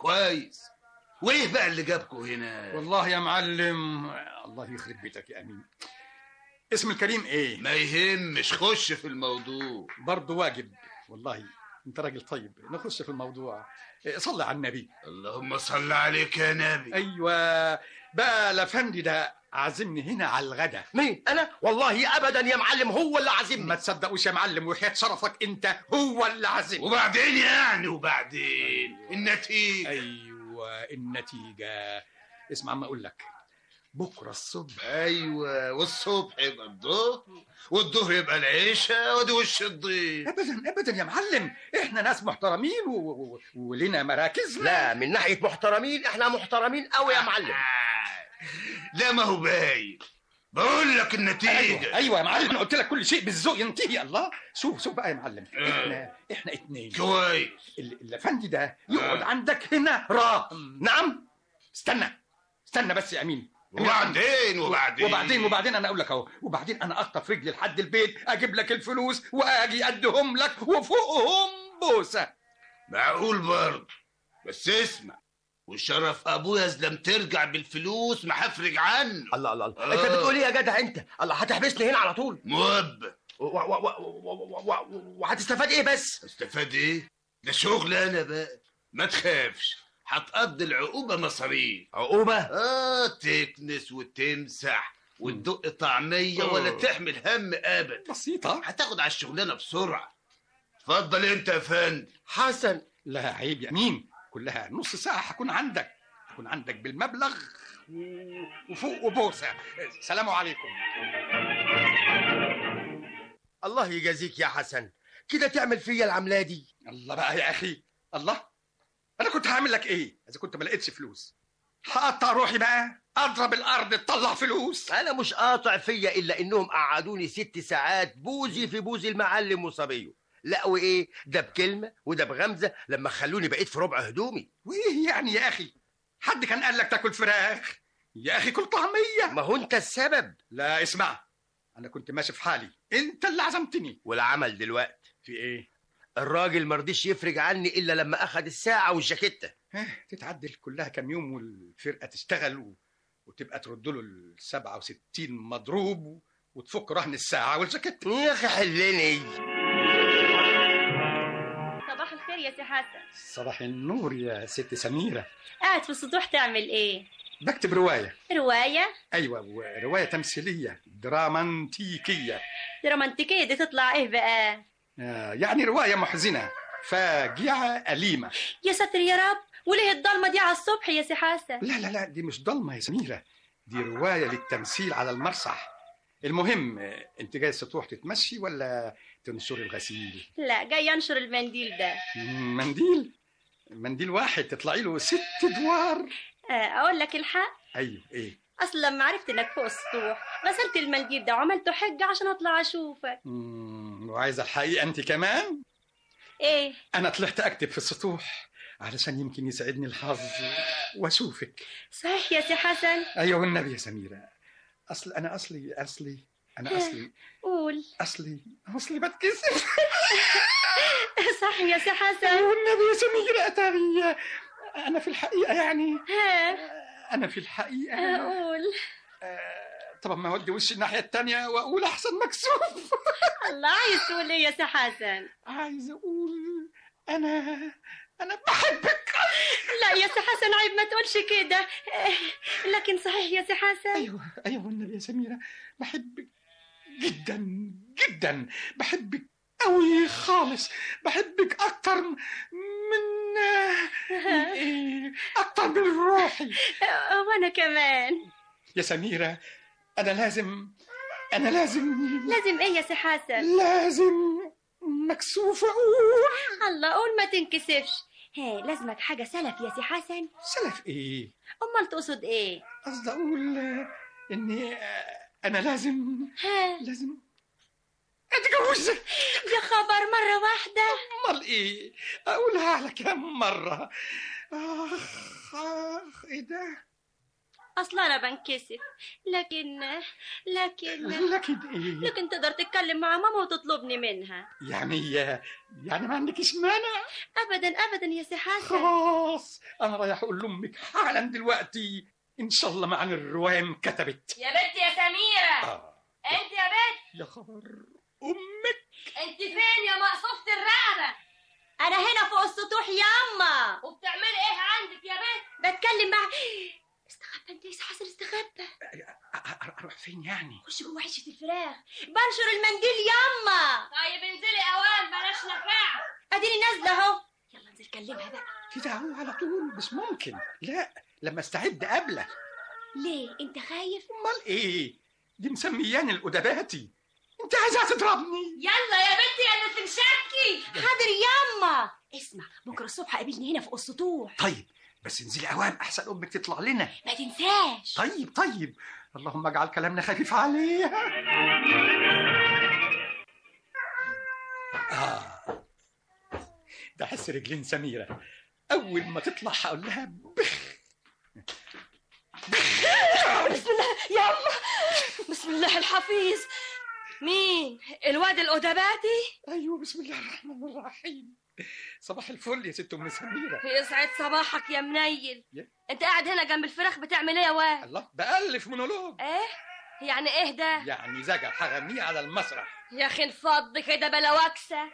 كويس. وايه بقى اللي جابكوا هنا؟ والله يا معلم الله يخرب بيتك يا امين. اسم الكريم ايه؟ ما يهمش، خش في الموضوع. برضه واجب والله، انت راجل طيب، نخش في الموضوع. صلي على النبي. اللهم صل عليك يا نبي. ايوه بقى الافندي ده عازمني هنا على الغدا. مين انا؟ والله ابدا يا معلم، هو اللي عازمني. ما تصدقوش يا معلم، وحياة شرفك انت هو اللي عازمني. وبعدين يعني وبعدين أيوة. النتيجه. ايوه النتيجه، اسمع عم اقول لك، بكره الصبح. ايوه والصبح يبقى الظهر، والظهر يبقى العشاء، ودي وش الضيف. ابدا ابدا يا معلم، احنا ناس محترمين و... و... ولنا مراكز. لا من ناحيه محترمين احنا محترمين قوي يا معلم. لا ما هو باين، بقول لك النتيجه. ايوه, أيوة يا معلم، انا قلت لك كل شيء بالذوق ينتهي. الله شوف شوف بقى يا معلم، احنا احنا اتنين كويس. الافندي ده يقعد عندك هنا راهن. نعم استنى استنى بس يا امين. وبعدين وبعدين وبعدين وبعدين انا اقول لك اهو، وبعدين انا اخطف رجلي لحد البيت، اجيب لك الفلوس واجي ادهم لك وفوقهم بوسه. معقول برضه، بس اسمع، وشرف ابويا لم ترجع بالفلوس ما هفرج عنه. الله الله الله. آه. انت بتقول ايه يا جدع انت؟ الله هتحبسني هنا على طول؟ موبه. وهتستفاد ايه بس؟ استفاد ايه؟ ده شغل انا بقى، ما تخافش، هتقضي العقوبة مصاريف. عقوبة؟ اه تكنس وتمسح وتدق طعمية ولا تحمل هم ابدا. بسيطة، هتاخد على الشغلانة بسرعة. اتفضل انت يا فندم. حسن. لا عيب يا مين، كلها نص ساعة هكون عندك، هكون عندك بالمبلغ وفوق وبوسة. سلام عليكم. الله يجازيك يا حسن، كده تعمل فيا العملة دي. الله بقى يا اخي، الله انا كنت هعمل لك ايه اذا كنت ما لقيتش فلوس؟ هقطع روحي بقى، اضرب الارض تطلع فلوس. انا مش قاطع فيا الا انهم قعدوني ست ساعات بوزي في بوزي المعلم وصبيه. لا وايه ده بكلمه وده بغمزه لما خلوني بقيت في ربع هدومي. وايه يعني يا اخي؟ حد كان قال لك تاكل فراخ؟ يا اخي كل طعميه. ما هو انت السبب. لا اسمع، انا كنت ماشي في حالي، انت اللي عزمتني. والعمل دلوقتي في ايه؟ الراجل مرضيش يفرج عني الا لما اخد الساعه والجاكيته. تتعدل كلها كام يوم والفرقه تشتغل و... وتبقى ترد له ال سبعة وستين مضروب و... وتفك رهن الساعه والجاكيته. يا اخي حلني. صباح الخير يا سي حسن. صباح النور يا ست سميره. قاعد في السطوح تعمل ايه؟ بكتب روايه. روايه؟ ايوه، روايه تمثيليه درامانتيكيه. درامانتيكيه دي تطلع ايه بقى؟ يعني رواية محزنة فاجعة أليمة. يا ساتر يا رب، وليه الضلمة دي على الصبح يا سي حسن؟ لا لا لا دي مش ضلمة يا سميرة، دي رواية للتمثيل على المسرح. المهم انت جاي السطوح تتمشي ولا تنشر الغسيل؟ لا جاي انشر المنديل ده. منديل؟ منديل واحد تطلعي له ست ادوار. اقول لك الحق؟ ايوه ايه؟ اصلا لما عرفت انك فوق السطوح غسلت المنديل ده وعملته حجه عشان اطلع اشوفك. امم وعايزه الحقيقه انت كمان؟ ايه؟ انا طلعت اكتب في السطوح علشان يمكن يسعدني الحظ واشوفك. صحيح يا سي حسن؟ ايوه والنبي يا سميره، اصل انا اصلي اصلي انا اصلي قول. اصلي اصلي بتكسف. صح يا سي حسن. والنبي يا سميره اتاري انا في الحقيقه يعني ها أنا في الحقيقة أقول آه طب ما أودي وشي الناحية التانية وأقول أحسن مكسوف. الله، عايز تقول إيه يا سي حسن؟ عايز أقول أنا أنا بحبك. لا يا سي حسن عيب ما تقولش كده. لكن صحيح يا سي حسن. أيوه أيوه والنبي يا سميرة بحبك جدا جدا، بحبك أوي خالص، بحبك أكتر من إيه أكتر من روحي. وأنا كمان يا سميرة. أنا لازم أنا لازم لازم إيه يا سي حسن؟ لازم مكسوف أقول. الله قول ما تنكسفش. هي لازمك حاجة سلف يا سي حسن. سلف إيه؟ أمال تقصد إيه؟ قصدي أقول إني أنا لازم ها لازم اتجوزك. يا خبر مرة واحدة؟ امال ايه؟ اقولها على كام مرة؟ اخ اخ ايه ده؟ اصلا انا بنكسف، لكن لكن لكن ايه؟ لكن تقدر تتكلم مع ماما وتطلبني منها. يعني يعني ما عندكش مانع؟ ابدا ابدا يا سي حسن. خلاص انا رايح اقول لامك حالا دلوقتي ان شاء الله معانا الروايه انكتبت. يا بنت يا سميره. آه. انت يا بنت. يا خبر امك. انت فين يا مقصوفه الرقبه؟ انا هنا فوق السطوح ياما. وبتعملي ايه عندك يا بنت؟ بتكلم مع استخبى انت يا سي حسن، استخبى. اروح فين يعني؟ خش جوه عشه الفراخ، بنشر المنديل ياما. طيب انزلي اوان بلاش نفاعه. اديني نازله اهو. يلا انزل كلمها بقى كده اهو على طول؟ مش ممكن، لا لما استعد قبلك. ليه انت خايف؟ امال ايه؟ دي مسمياني الادباتي، انت عايزها تضربني؟ يلا يا بنتي انا تنشكي. حاضر ياما. اسمع، بكره الصبح قابلني هنا فوق السطوح. طيب بس انزلي اوام احسن امك تطلع لنا. ما تنساش. طيب طيب، اللهم اجعل كلامنا خفيف عليها. اه ده حس رجلين سميره، اول ما تطلع هقول لها بخ. بسم الله ياما، بسم الله الحفيظ. مين الواد الأدباتي؟ ايوه بسم الله الرحمن الرحيم. صباح الفل يا ست ام سميره. يسعد صباحك يا منيل. يه؟ انت قاعد هنا جنب الفراخ بتعمل ايه يا واد؟ الله بألف مونولوج. ايه يعني ايه ده؟ يعني زجر هغنيه على المسرح. يا اخي انفض كده بلا وكسه.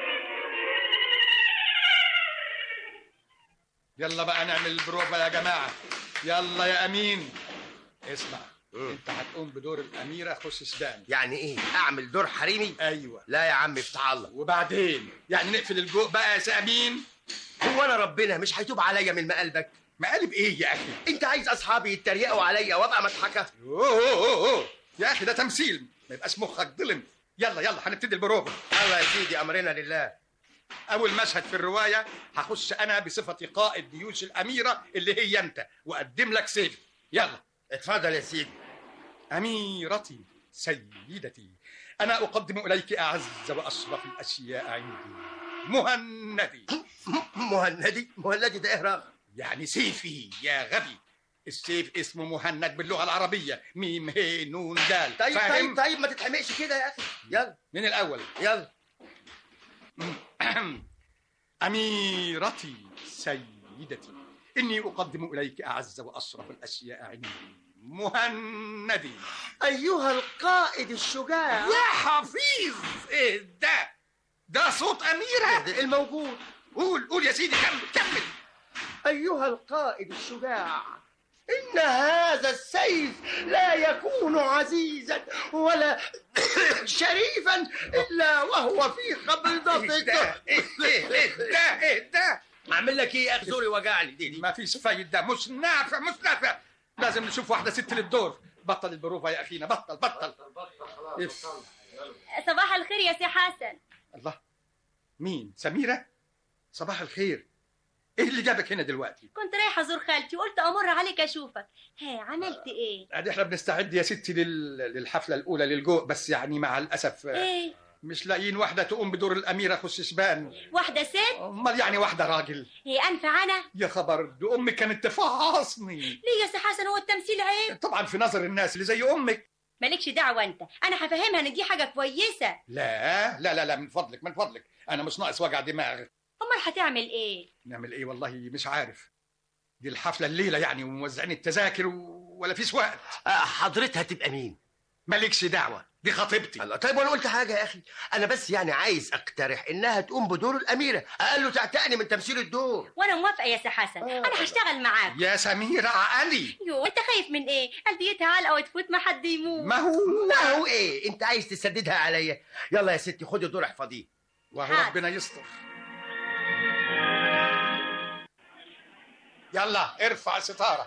يلا بقى نعمل البروفا يا جماعه. يلا يا امين اسمع، انت هتقوم بدور الاميره خش سدان. يعني ايه؟ اعمل دور حريمي؟ ايوه. لا يا عم افتح الله. وبعدين يعني نقفل الجوق بقى يا سي امين؟ هو انا ربنا مش هيتوب عليا من مقالبك؟ مقالب ايه يا اخي؟ انت عايز اصحابي يتريقوا عليا وابقى مضحكه؟ اوه اوه اوه يا اخي ده تمثيل، ما يبقاش مخك ظلم. يلا يلا هنبتدي البروفا. يلا يا سيدي امرنا لله. اول مشهد في الروايه هخش انا بصفتي قائد جيوش الاميره اللي هي انت، واقدم لك سيف. يلا اتفضل يا سيدي. اميرتي سيدتي، انا اقدم اليك اعز واشرف الاشياء عندي، مهندي. مهندي؟ مهندي ده ايه رغم؟ يعني سيفي يا غبي. السيف اسمه مهند باللغه العربيه، ميم هي نون دال. طيب فاهم؟ طيب طيب ما تتحمقش كده يا اخي. يلا من الاول. يلا. أميرتي سيدتي، إني أقدم إليك أعز وأشرف الأشياء عندي، مهندي. أيها القائد الشجاع. يا حفيظ إيه ده؟ ده صوت أميرة الموجود. قول قول يا سيدي، كمل كمل. أيها القائد الشجاع، إن هذا السيف لا يكون عزيزا ولا شريفا إلا وهو في قبضتك. إيه ده؟ إيه ده؟ إيه ده؟ أعمل لك إيه يا أخي؟ زوري وجعني. دي دي ما فيش فايدة، مش نافع مش نافع. لازم نشوف واحدة ست للدور. بطل البروفة يا أخينا، بطل بطل. صباح الخير يا سي حسن. الله، مين؟ سميرة؟ صباح الخير. ايه اللي جابك هنا دلوقتي؟ كنت رايحه ازور خالتي وقلت امر عليك اشوفك. ها عملت ايه؟ ادي احنا بنستعد يا ستي لل... للحفله الاولى للجوء، بس يعني مع الاسف ايه؟ مش لاقيين واحده تقوم بدور الاميره خششبان. واحده ست؟ امال يعني واحده راجل. هي انفع انا؟ يا خبر، دي امك كانت تفعصني. ليه يا سي حسن، هو التمثيل عيب؟ طبعا في نظر الناس اللي زي امك. مالكش دعوه انت، انا هفهمها ان دي حاجه كويسه. لا لا لا لا من فضلك من فضلك، انا مش ناقص وجع دماغ. امال هتعمل ايه؟ نعمل ايه والله مش عارف. دي الحفله الليله يعني وموزعين التذاكر و... ولا فيش وقت. أه حضرتها تبقى مين؟ مالكش دعوه، دي خطيبتي. الله، طيب وانا قلت حاجه يا اخي؟ انا بس يعني عايز اقترح انها تقوم بدور الاميره، اقل له تعتقني من تمثيل الدور. وانا موافقه يا سي حسن. آه. انا هشتغل معاك يا سميره عقلي. يو انت خايف من ايه؟ قلبيتها علقه وتفوت ما حد يموت. ما هو ما هو ايه؟ انت عايز تسددها عليا؟ يلا يا ستي خدي دور احفظيه وهو ربنا يستر. يلا ارفع ستاره.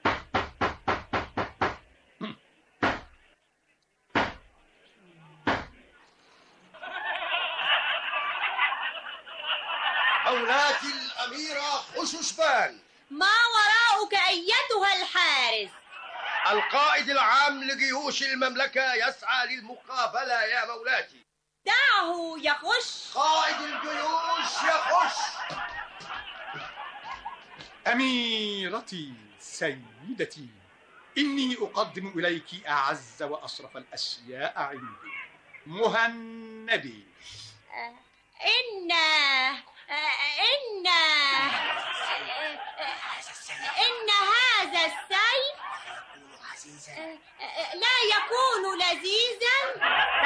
مولاتي الأميرة خششبان، ما وراءك أيتها الحارس؟ القائد العام لجيوش المملكة يسعى للمقابلة يا مولاتي. دعه يخش. قائد الجيوش يخش. أميرتي سيدتي، إني أقدم إليك أعز وأشرف الأشياء عندي، مهندي. إن إن إن هذا السيف لا يكون لذيذا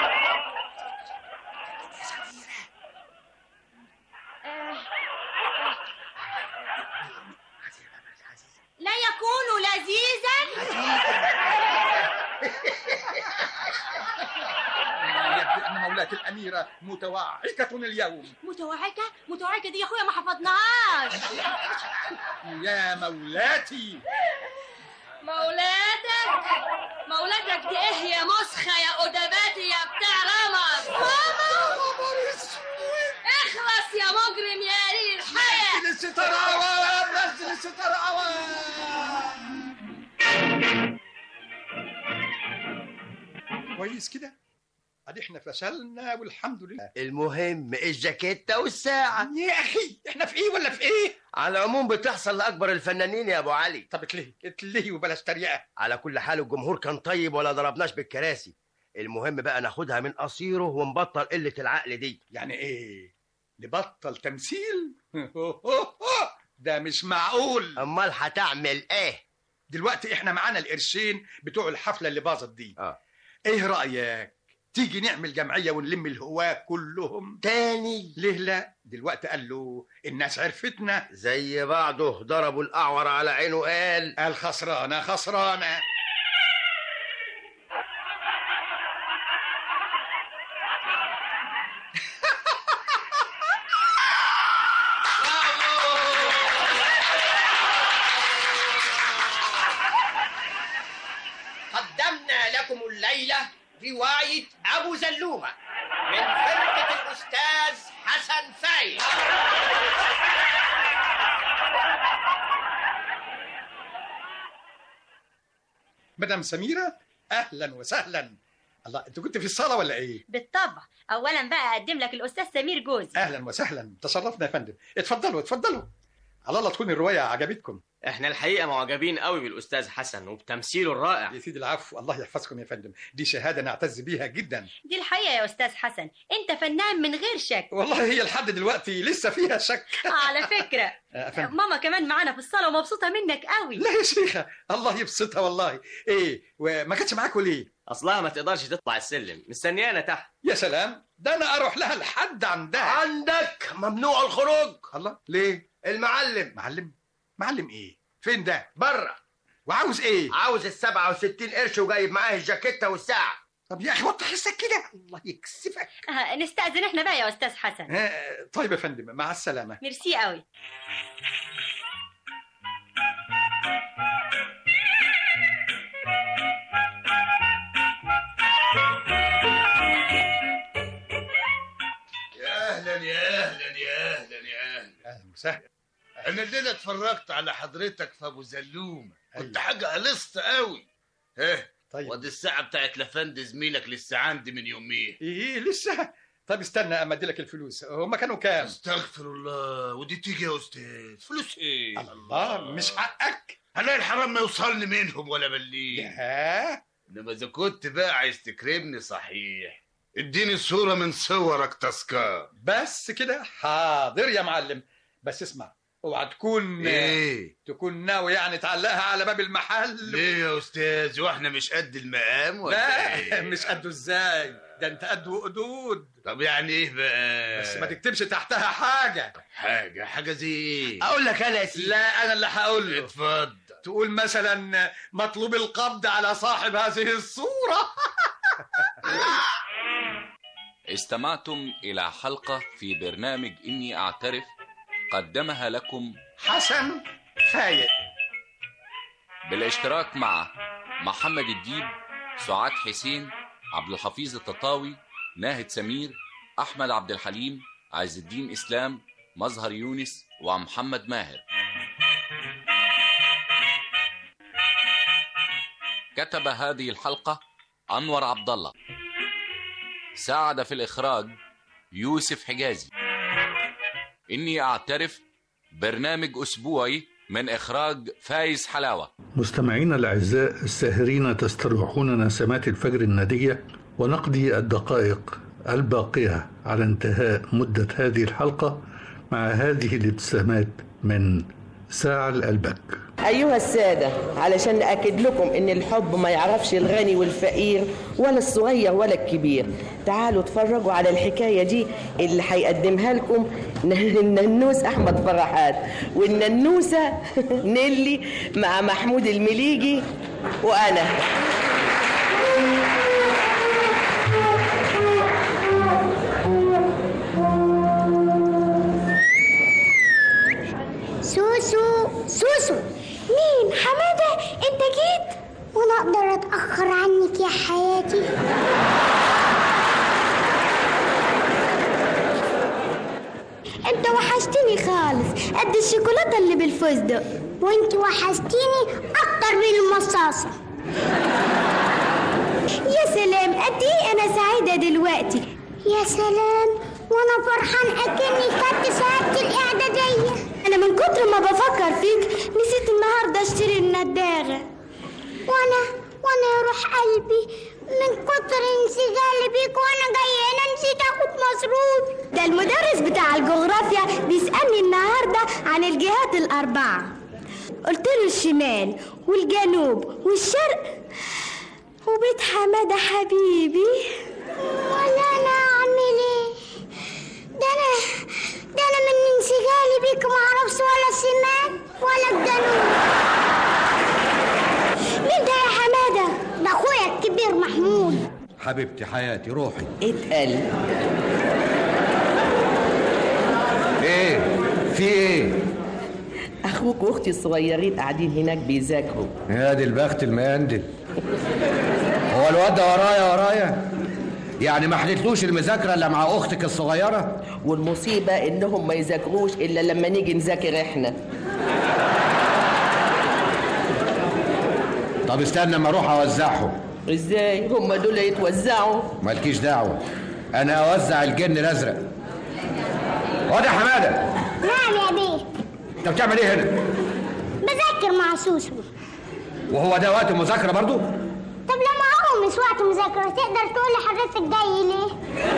لا يكون لذيذا يبدو أن مولاة الأميرة متوعكة اليوم. متوعكة؟ متوعكة دي يا أخويا ما حفظناهاش. يا مولاتي. مولاتك؟ مولاتك دي إيه يا مسخة يا أدباتي يا بتاع رمز؟ اخلص يا مجرم يا قليل الحياة. نزل الستار عوام، نزل الستار عوام. كويس كده؟ ادي احنا فشلنا والحمد لله. المهم الجاكيتة والساعة. يا اخي احنا في ايه ولا في ايه؟ على العموم بتحصل لاكبر الفنانين يا ابو علي. طب اتلهي اتلهي وبلاش تريقة. على كل حال الجمهور كان طيب ولا ضربناش بالكراسي. المهم بقى ناخدها من قصيره ونبطل قلة العقل دي. يعني ايه؟ نبطل تمثيل؟ ده مش معقول. امال هتعمل ايه؟ دلوقتي احنا معانا القرشين بتوع الحفلة اللي باظت دي. اه ايه رأيك؟ تيجي نعمل جمعية ونلم الهواة كلهم تاني؟ ليه لا؟ دلوقتي قال له الناس عرفتنا زي بعضه، ضربوا الأعور على عينه. قال قال خسرانة خسرانة. قدمنا لكم الليلة رواية أبو زلومة من فرقة الأستاذ حسن فايق. مدام سميرة أهلا وسهلا. الله، أنت كنت في الصالة ولا إيه؟ بالطبع. أولا بقى أقدم لك الأستاذ سمير جوزي. أهلا وسهلا، تشرفنا يا فندم. اتفضلوا اتفضلوا. على الله تكون الرواية عجبتكم. احنا الحقيقة معجبين قوي بالأستاذ حسن وبتمثيله الرائع. يا سيدي العفو، الله يحفظكم يا فندم، دي شهادة نعتز بيها جدا. دي الحقيقة يا أستاذ حسن، أنت فنان من غير شك. والله هي لحد دلوقتي لسه فيها شك. على فكرة ماما كمان معانا في الصالة ومبسوطة منك قوي. لا يا شيخة، الله يبسطها والله. ايه وما كانتش معاكوا ليه؟ أصلها ما تقدرش تطلع السلم، مستنيانا تحت. يا سلام، ده أنا أروح لها لحد عندها. عندك ممنوع الخروج. الله، ليه؟ المعلم. معلم؟ معلم ايه؟ فين ده؟ بره. وعاوز ايه؟ عاوز السبعة وستين قرش وجايب معاه الجاكيتة والساعة. طب يا اخي وطي حسك كده، الله يكسفك. آه نستأذن احنا بقى يا أستاذ حسن. آه طيب يا فندم، مع السلامة. ميرسي قوي. يا اهلا يا اهلا يا اهلا يا اهلا اهلا وسهلا. انا الليله اتفرجت على حضرتك في ابو زلومه، كنت حاجه قلصت قوي. ايه طيب، ودي الساعه بتاعت لفند زميلك لسه عندي من يومين. ايه لسه؟ طب استنى اما ادي لك الفلوس. هما كانوا كام؟ استغفر الله، ودي تيجي يا استاذ فلوس ايه؟ الله، مش حقك. انا الحرام ما يوصلني منهم ولا بليه. ياه، انما اذا كنت بقى عايز تكرمني صحيح اديني صوره من صورك تذكار. بس كده؟ حاضر يا معلم، بس اسمع، اوعى تكون ايه تكون ناوي يعني تعلقها على باب المحل. ليه يا استاذ، واحنا مش قد المقام ولا لا إيه؟ مش قده ازاي، ده انت قده قدود. طب يعني ايه بقى؟ بس ما تكتبش تحتها حاجه. حاجه حاجه زي ايه؟ اقول لك انا يا سيدي. لا انا اللي هقول له. اتفضل. تقول مثلا مطلوب القبض على صاحب هذه الصوره. استمعتم إلى حلقة في برنامج إني أعترف، قدمها لكم حسن فايق بالاشتراك مع محمد الديب، سعاد حسين، عبد الحفيظ التطاوي، ناهد سمير، أحمد عبد الحليم، عز الدين إسلام، مظهر يونس، ومحمد ماهر. كتب هذه الحلقة أنور عبد الله. ساعد في الإخراج يوسف حجازي. إني أعترف برنامج أسبوعي من إخراج فايز حلاوة. مستمعينا الأعزاء الساهرين، تستروحون نسمات الفجر الندية ونقضي الدقائق الباقية على انتهاء مدة هذه الحلقة مع هذه الابتسامات من ساعة الألبك. أيها السادة، علشان نأكد لكم إن الحب ما يعرفش الغني والفقير ولا الصغير ولا الكبير، تعالوا اتفرجوا على الحكاية دي اللي هيقدمها لكم الننوس أحمد فرحات والننوسة نيلي مع محمود المليجي وأنا. سوسو سوسو. مين؟ حمادة، انت جيت؟ وانا اقدر اتأخر عنك يا حياتي؟ انت وحشتني خالص، قد الشوكولاتة اللي بالفستق. وانت وحشتيني اكتر من المصاصة. يا سلام، قد ايه انا سعيدة دلوقتي. يا سلام، وانا فرحان اكني خدت شهادتي الاعدادية. انا من كتر ما بفكر فيك نسيت النهارده اشتري النداغه. وانا وانا يا روح قلبي من كتر انشغالي بيك وانا جايه هنا نسيت اخد مصروف. ده المدرس بتاع الجغرافيا بيسالني النهارده عن الجهات الاربعه. قلت له الشمال والجنوب والشرق وبيت حماده حبيبي. ولا انا اعمل ايه؟ ده انا ده انا من انشغالي بيك ما اعرفش ولا الشمال ولا الجنوب. مين ده يا حماده؟ ده اخويا الكبير محمود. حبيبتي حياتي روحي. اتقل. ايه في ايه؟ اخوك واختي الصغيرين قاعدين هناك بيذاكروا. يا دي البخت المقندل. هو الواد ده ورايا ورايا؟ يعني ما حلتلوش المذاكره الا مع اختك الصغيره؟ والمصيبه انهم ما يذاكروش الا لما نيجي نذاكر احنا. طب استنى اما اروح اوزعهم. ازاي هم دول يتوزعوا؟ مالكيش دعوه، انا اوزع الجن الازرق. واد يا حماده. نعم يا بيه. انت بتعمل ايه هنا؟ بذاكر مع سوسو. وهو ده وقت المذاكره برضو؟ طب لما هو مش وقت مذاكره تقدر تقول لحضرتك جاي ليه؟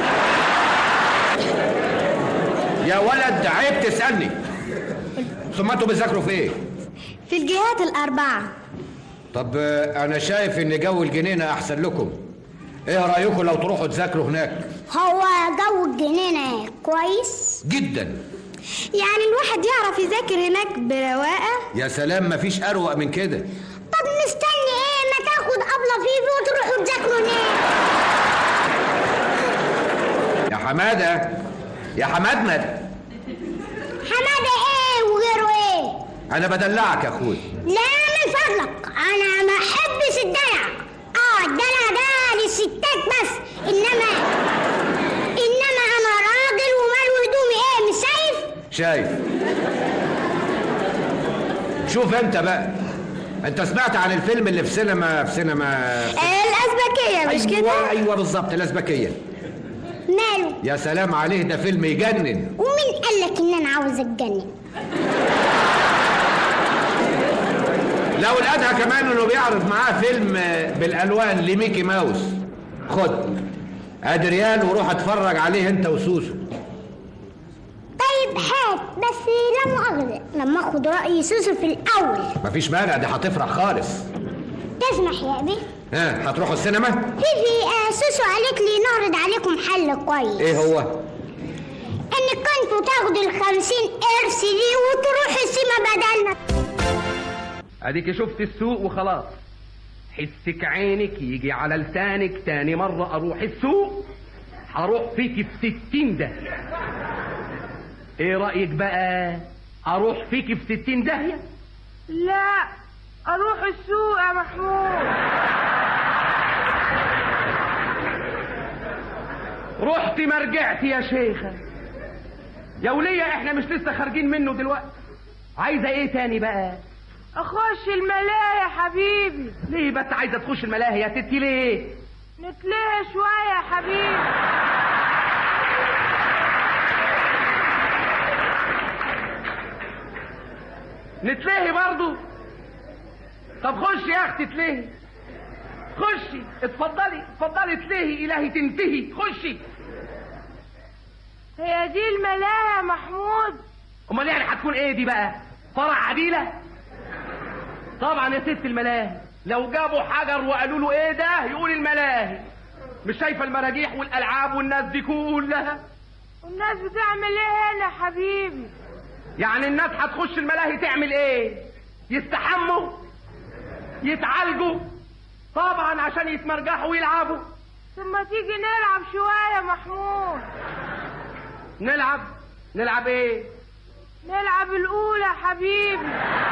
يا ولد عيب تسالني. ثم انتوا بتذاكروا في ايه؟ في الجهات الاربعه. طب انا شايف ان جو الجنينه احسن لكم. ايه رايكم لو تروحوا تذاكروا هناك؟ هو جو الجنينه كويس جدا. يعني الواحد يعرف يذاكر هناك برواقه؟ يا سلام، مفيش اروق من كده. طب مستني ايه؟ ما تاخد ابله فيفي وتروحوا تذاكروا هناك. يا حماده يا حمادمد. حماده ايه وغيره ايه؟ انا بدلعك يا اخوي. لا من فضلك، انا ما احبش الدلع. اه الدلع ده للستات بس، انما انما انا راجل ومال هدومي ايه، مش شايف؟ شايف. شوف انت بقى، انت سمعت عن الفيلم اللي في سينما في سينما في... الازبكيه مش أيوة كده؟ ايوه بالظبط، الازبكيه. ماله؟ يا سلام عليه، ده فيلم يجنن. ومين قالك ان انا عاوز اتجنن؟ لو لقيتها كمان انه بيعرض معاه فيلم بالالوان لميكي ماوس. خد ادي ريال وروح اتفرج عليه انت وسوسو. طيب هات، بس لا مؤاخذة لما اخد رأي سوسو في الاول. مفيش مانع، دي هتفرح خالص. تسمح يا ابي؟ ها هتروحوا السينما؟ فيفي آه سوسو قالت لي نعرض عليكم حل كويس. ايه هو؟ انك كنتوا تاخدوا الخمسين قرش دي وتروحوا السينما بدلنا. اديك شفت السوق وخلاص. حسك عينك يجي على لسانك، تاني مرة اروح السوق هروح فيك في ستين داهية. ايه رأيك بقى؟ اروح فيك في ستين داهية؟ لا، اروح السوق يا محمود. رحت ما رجعت يا شيخة. يا ولية احنا مش لسه خارجين منه دلوقتي. عايزة ايه تاني بقى؟ اخش الملاهي يا حبيبي. ليه بس عايزة تخش الملاهي يا ستي ليه؟ نتلهي شوية يا حبيبي. نتلهي برضو؟ طب خشي يا اختي تلهي، خشي اتفضلي اتفضلي تلهي الهي تنتهي، خشي. هي دي الملاهي يا محمود؟ امال يعني هتكون ايه دي بقى؟ فرع عديله؟ طبعا يا ست الملاهي، لو جابوا حجر وقالوا له ايه ده يقول الملاهي. مش شايفه المراجيح والالعاب والناس دي كلها؟ والناس بتعمل ايه هنا يا حبيبي؟ يعني الناس هتخش الملاهي تعمل ايه؟ يستحموا؟ يتعالجوا؟ طبعا عشان يتمرجحوا ويلعبوا. ثم تيجي نلعب شويه يا محمود. نلعب؟ نلعب ايه؟ نلعب الاولى يا حبيبي.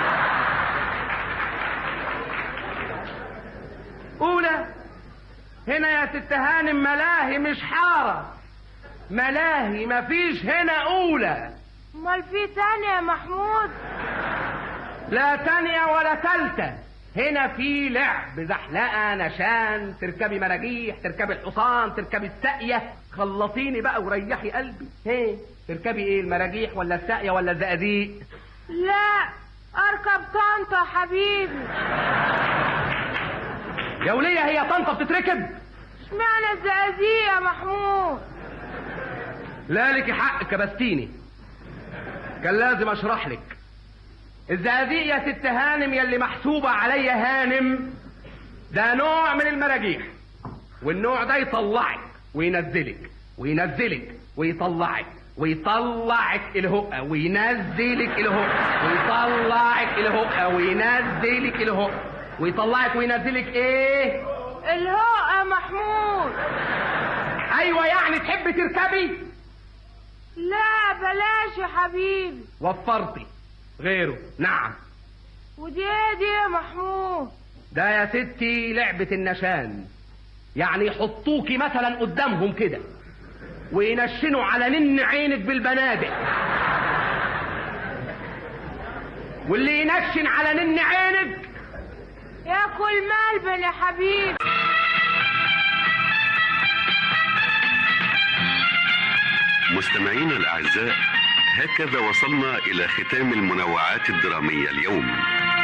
اولى؟ هنا يا ست هانم ملاهي مش حاره، ملاهي مفيش هنا اولى. امال في تانية يا محمود؟ لا تانية ولا تالتة، هنا في لعب، زحلقة، نشان، تركبي مراجيح، تركبي الحصان، تركبي الساقية. خلصيني بقى وريحي قلبي. هي تركبي ايه، المراجيح ولا الساقية ولا الزقازيق؟ لا اركب طنطا يا حبيبي. يا ولية هي طنطا بتتركب؟ اشمعنى الزقازيق يا محمود؟ لا لك حق كبستيني، كان لازم اشرح لك. الزقازيق يا ست هانم يلي محسوبة عليا هانم ده نوع من المراجيح، والنوع ده يطلعك وينزلك وينزلك ويطلعك ويطلعك الهقة وينزلك الهقة ويطلعك الهقة وينزلك الهقة ويطلعك وينزلك ايه؟ الهقة يا محمود. ايوه يعني تحبي تركبي؟ لا بلاش يا حبيبي. وفرتي غيره. نعم. ودي ايه دي يا محمود؟ ده يا ستي لعبة النشان، يعني يحطوكي مثلا قدامهم كده وينشنوا على نن عينك بالبنادق، واللي ينشن على نن عينك ياكل ملبن يا حبيبي. مستمعينا الأعزاء، هكذا وصلنا إلى ختام المنوعات الدرامية اليوم.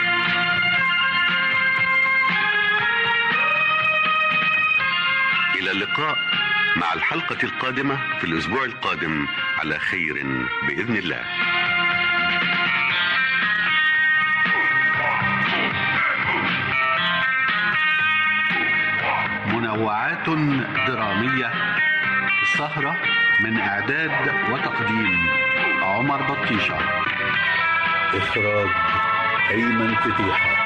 إلى اللقاء مع الحلقة القادمة في الأسبوع القادم على خير بإذن الله. منوعات درامية، السهرة من إعداد وتقديم عمر بطيشة، إخراج أيمن فتيحة.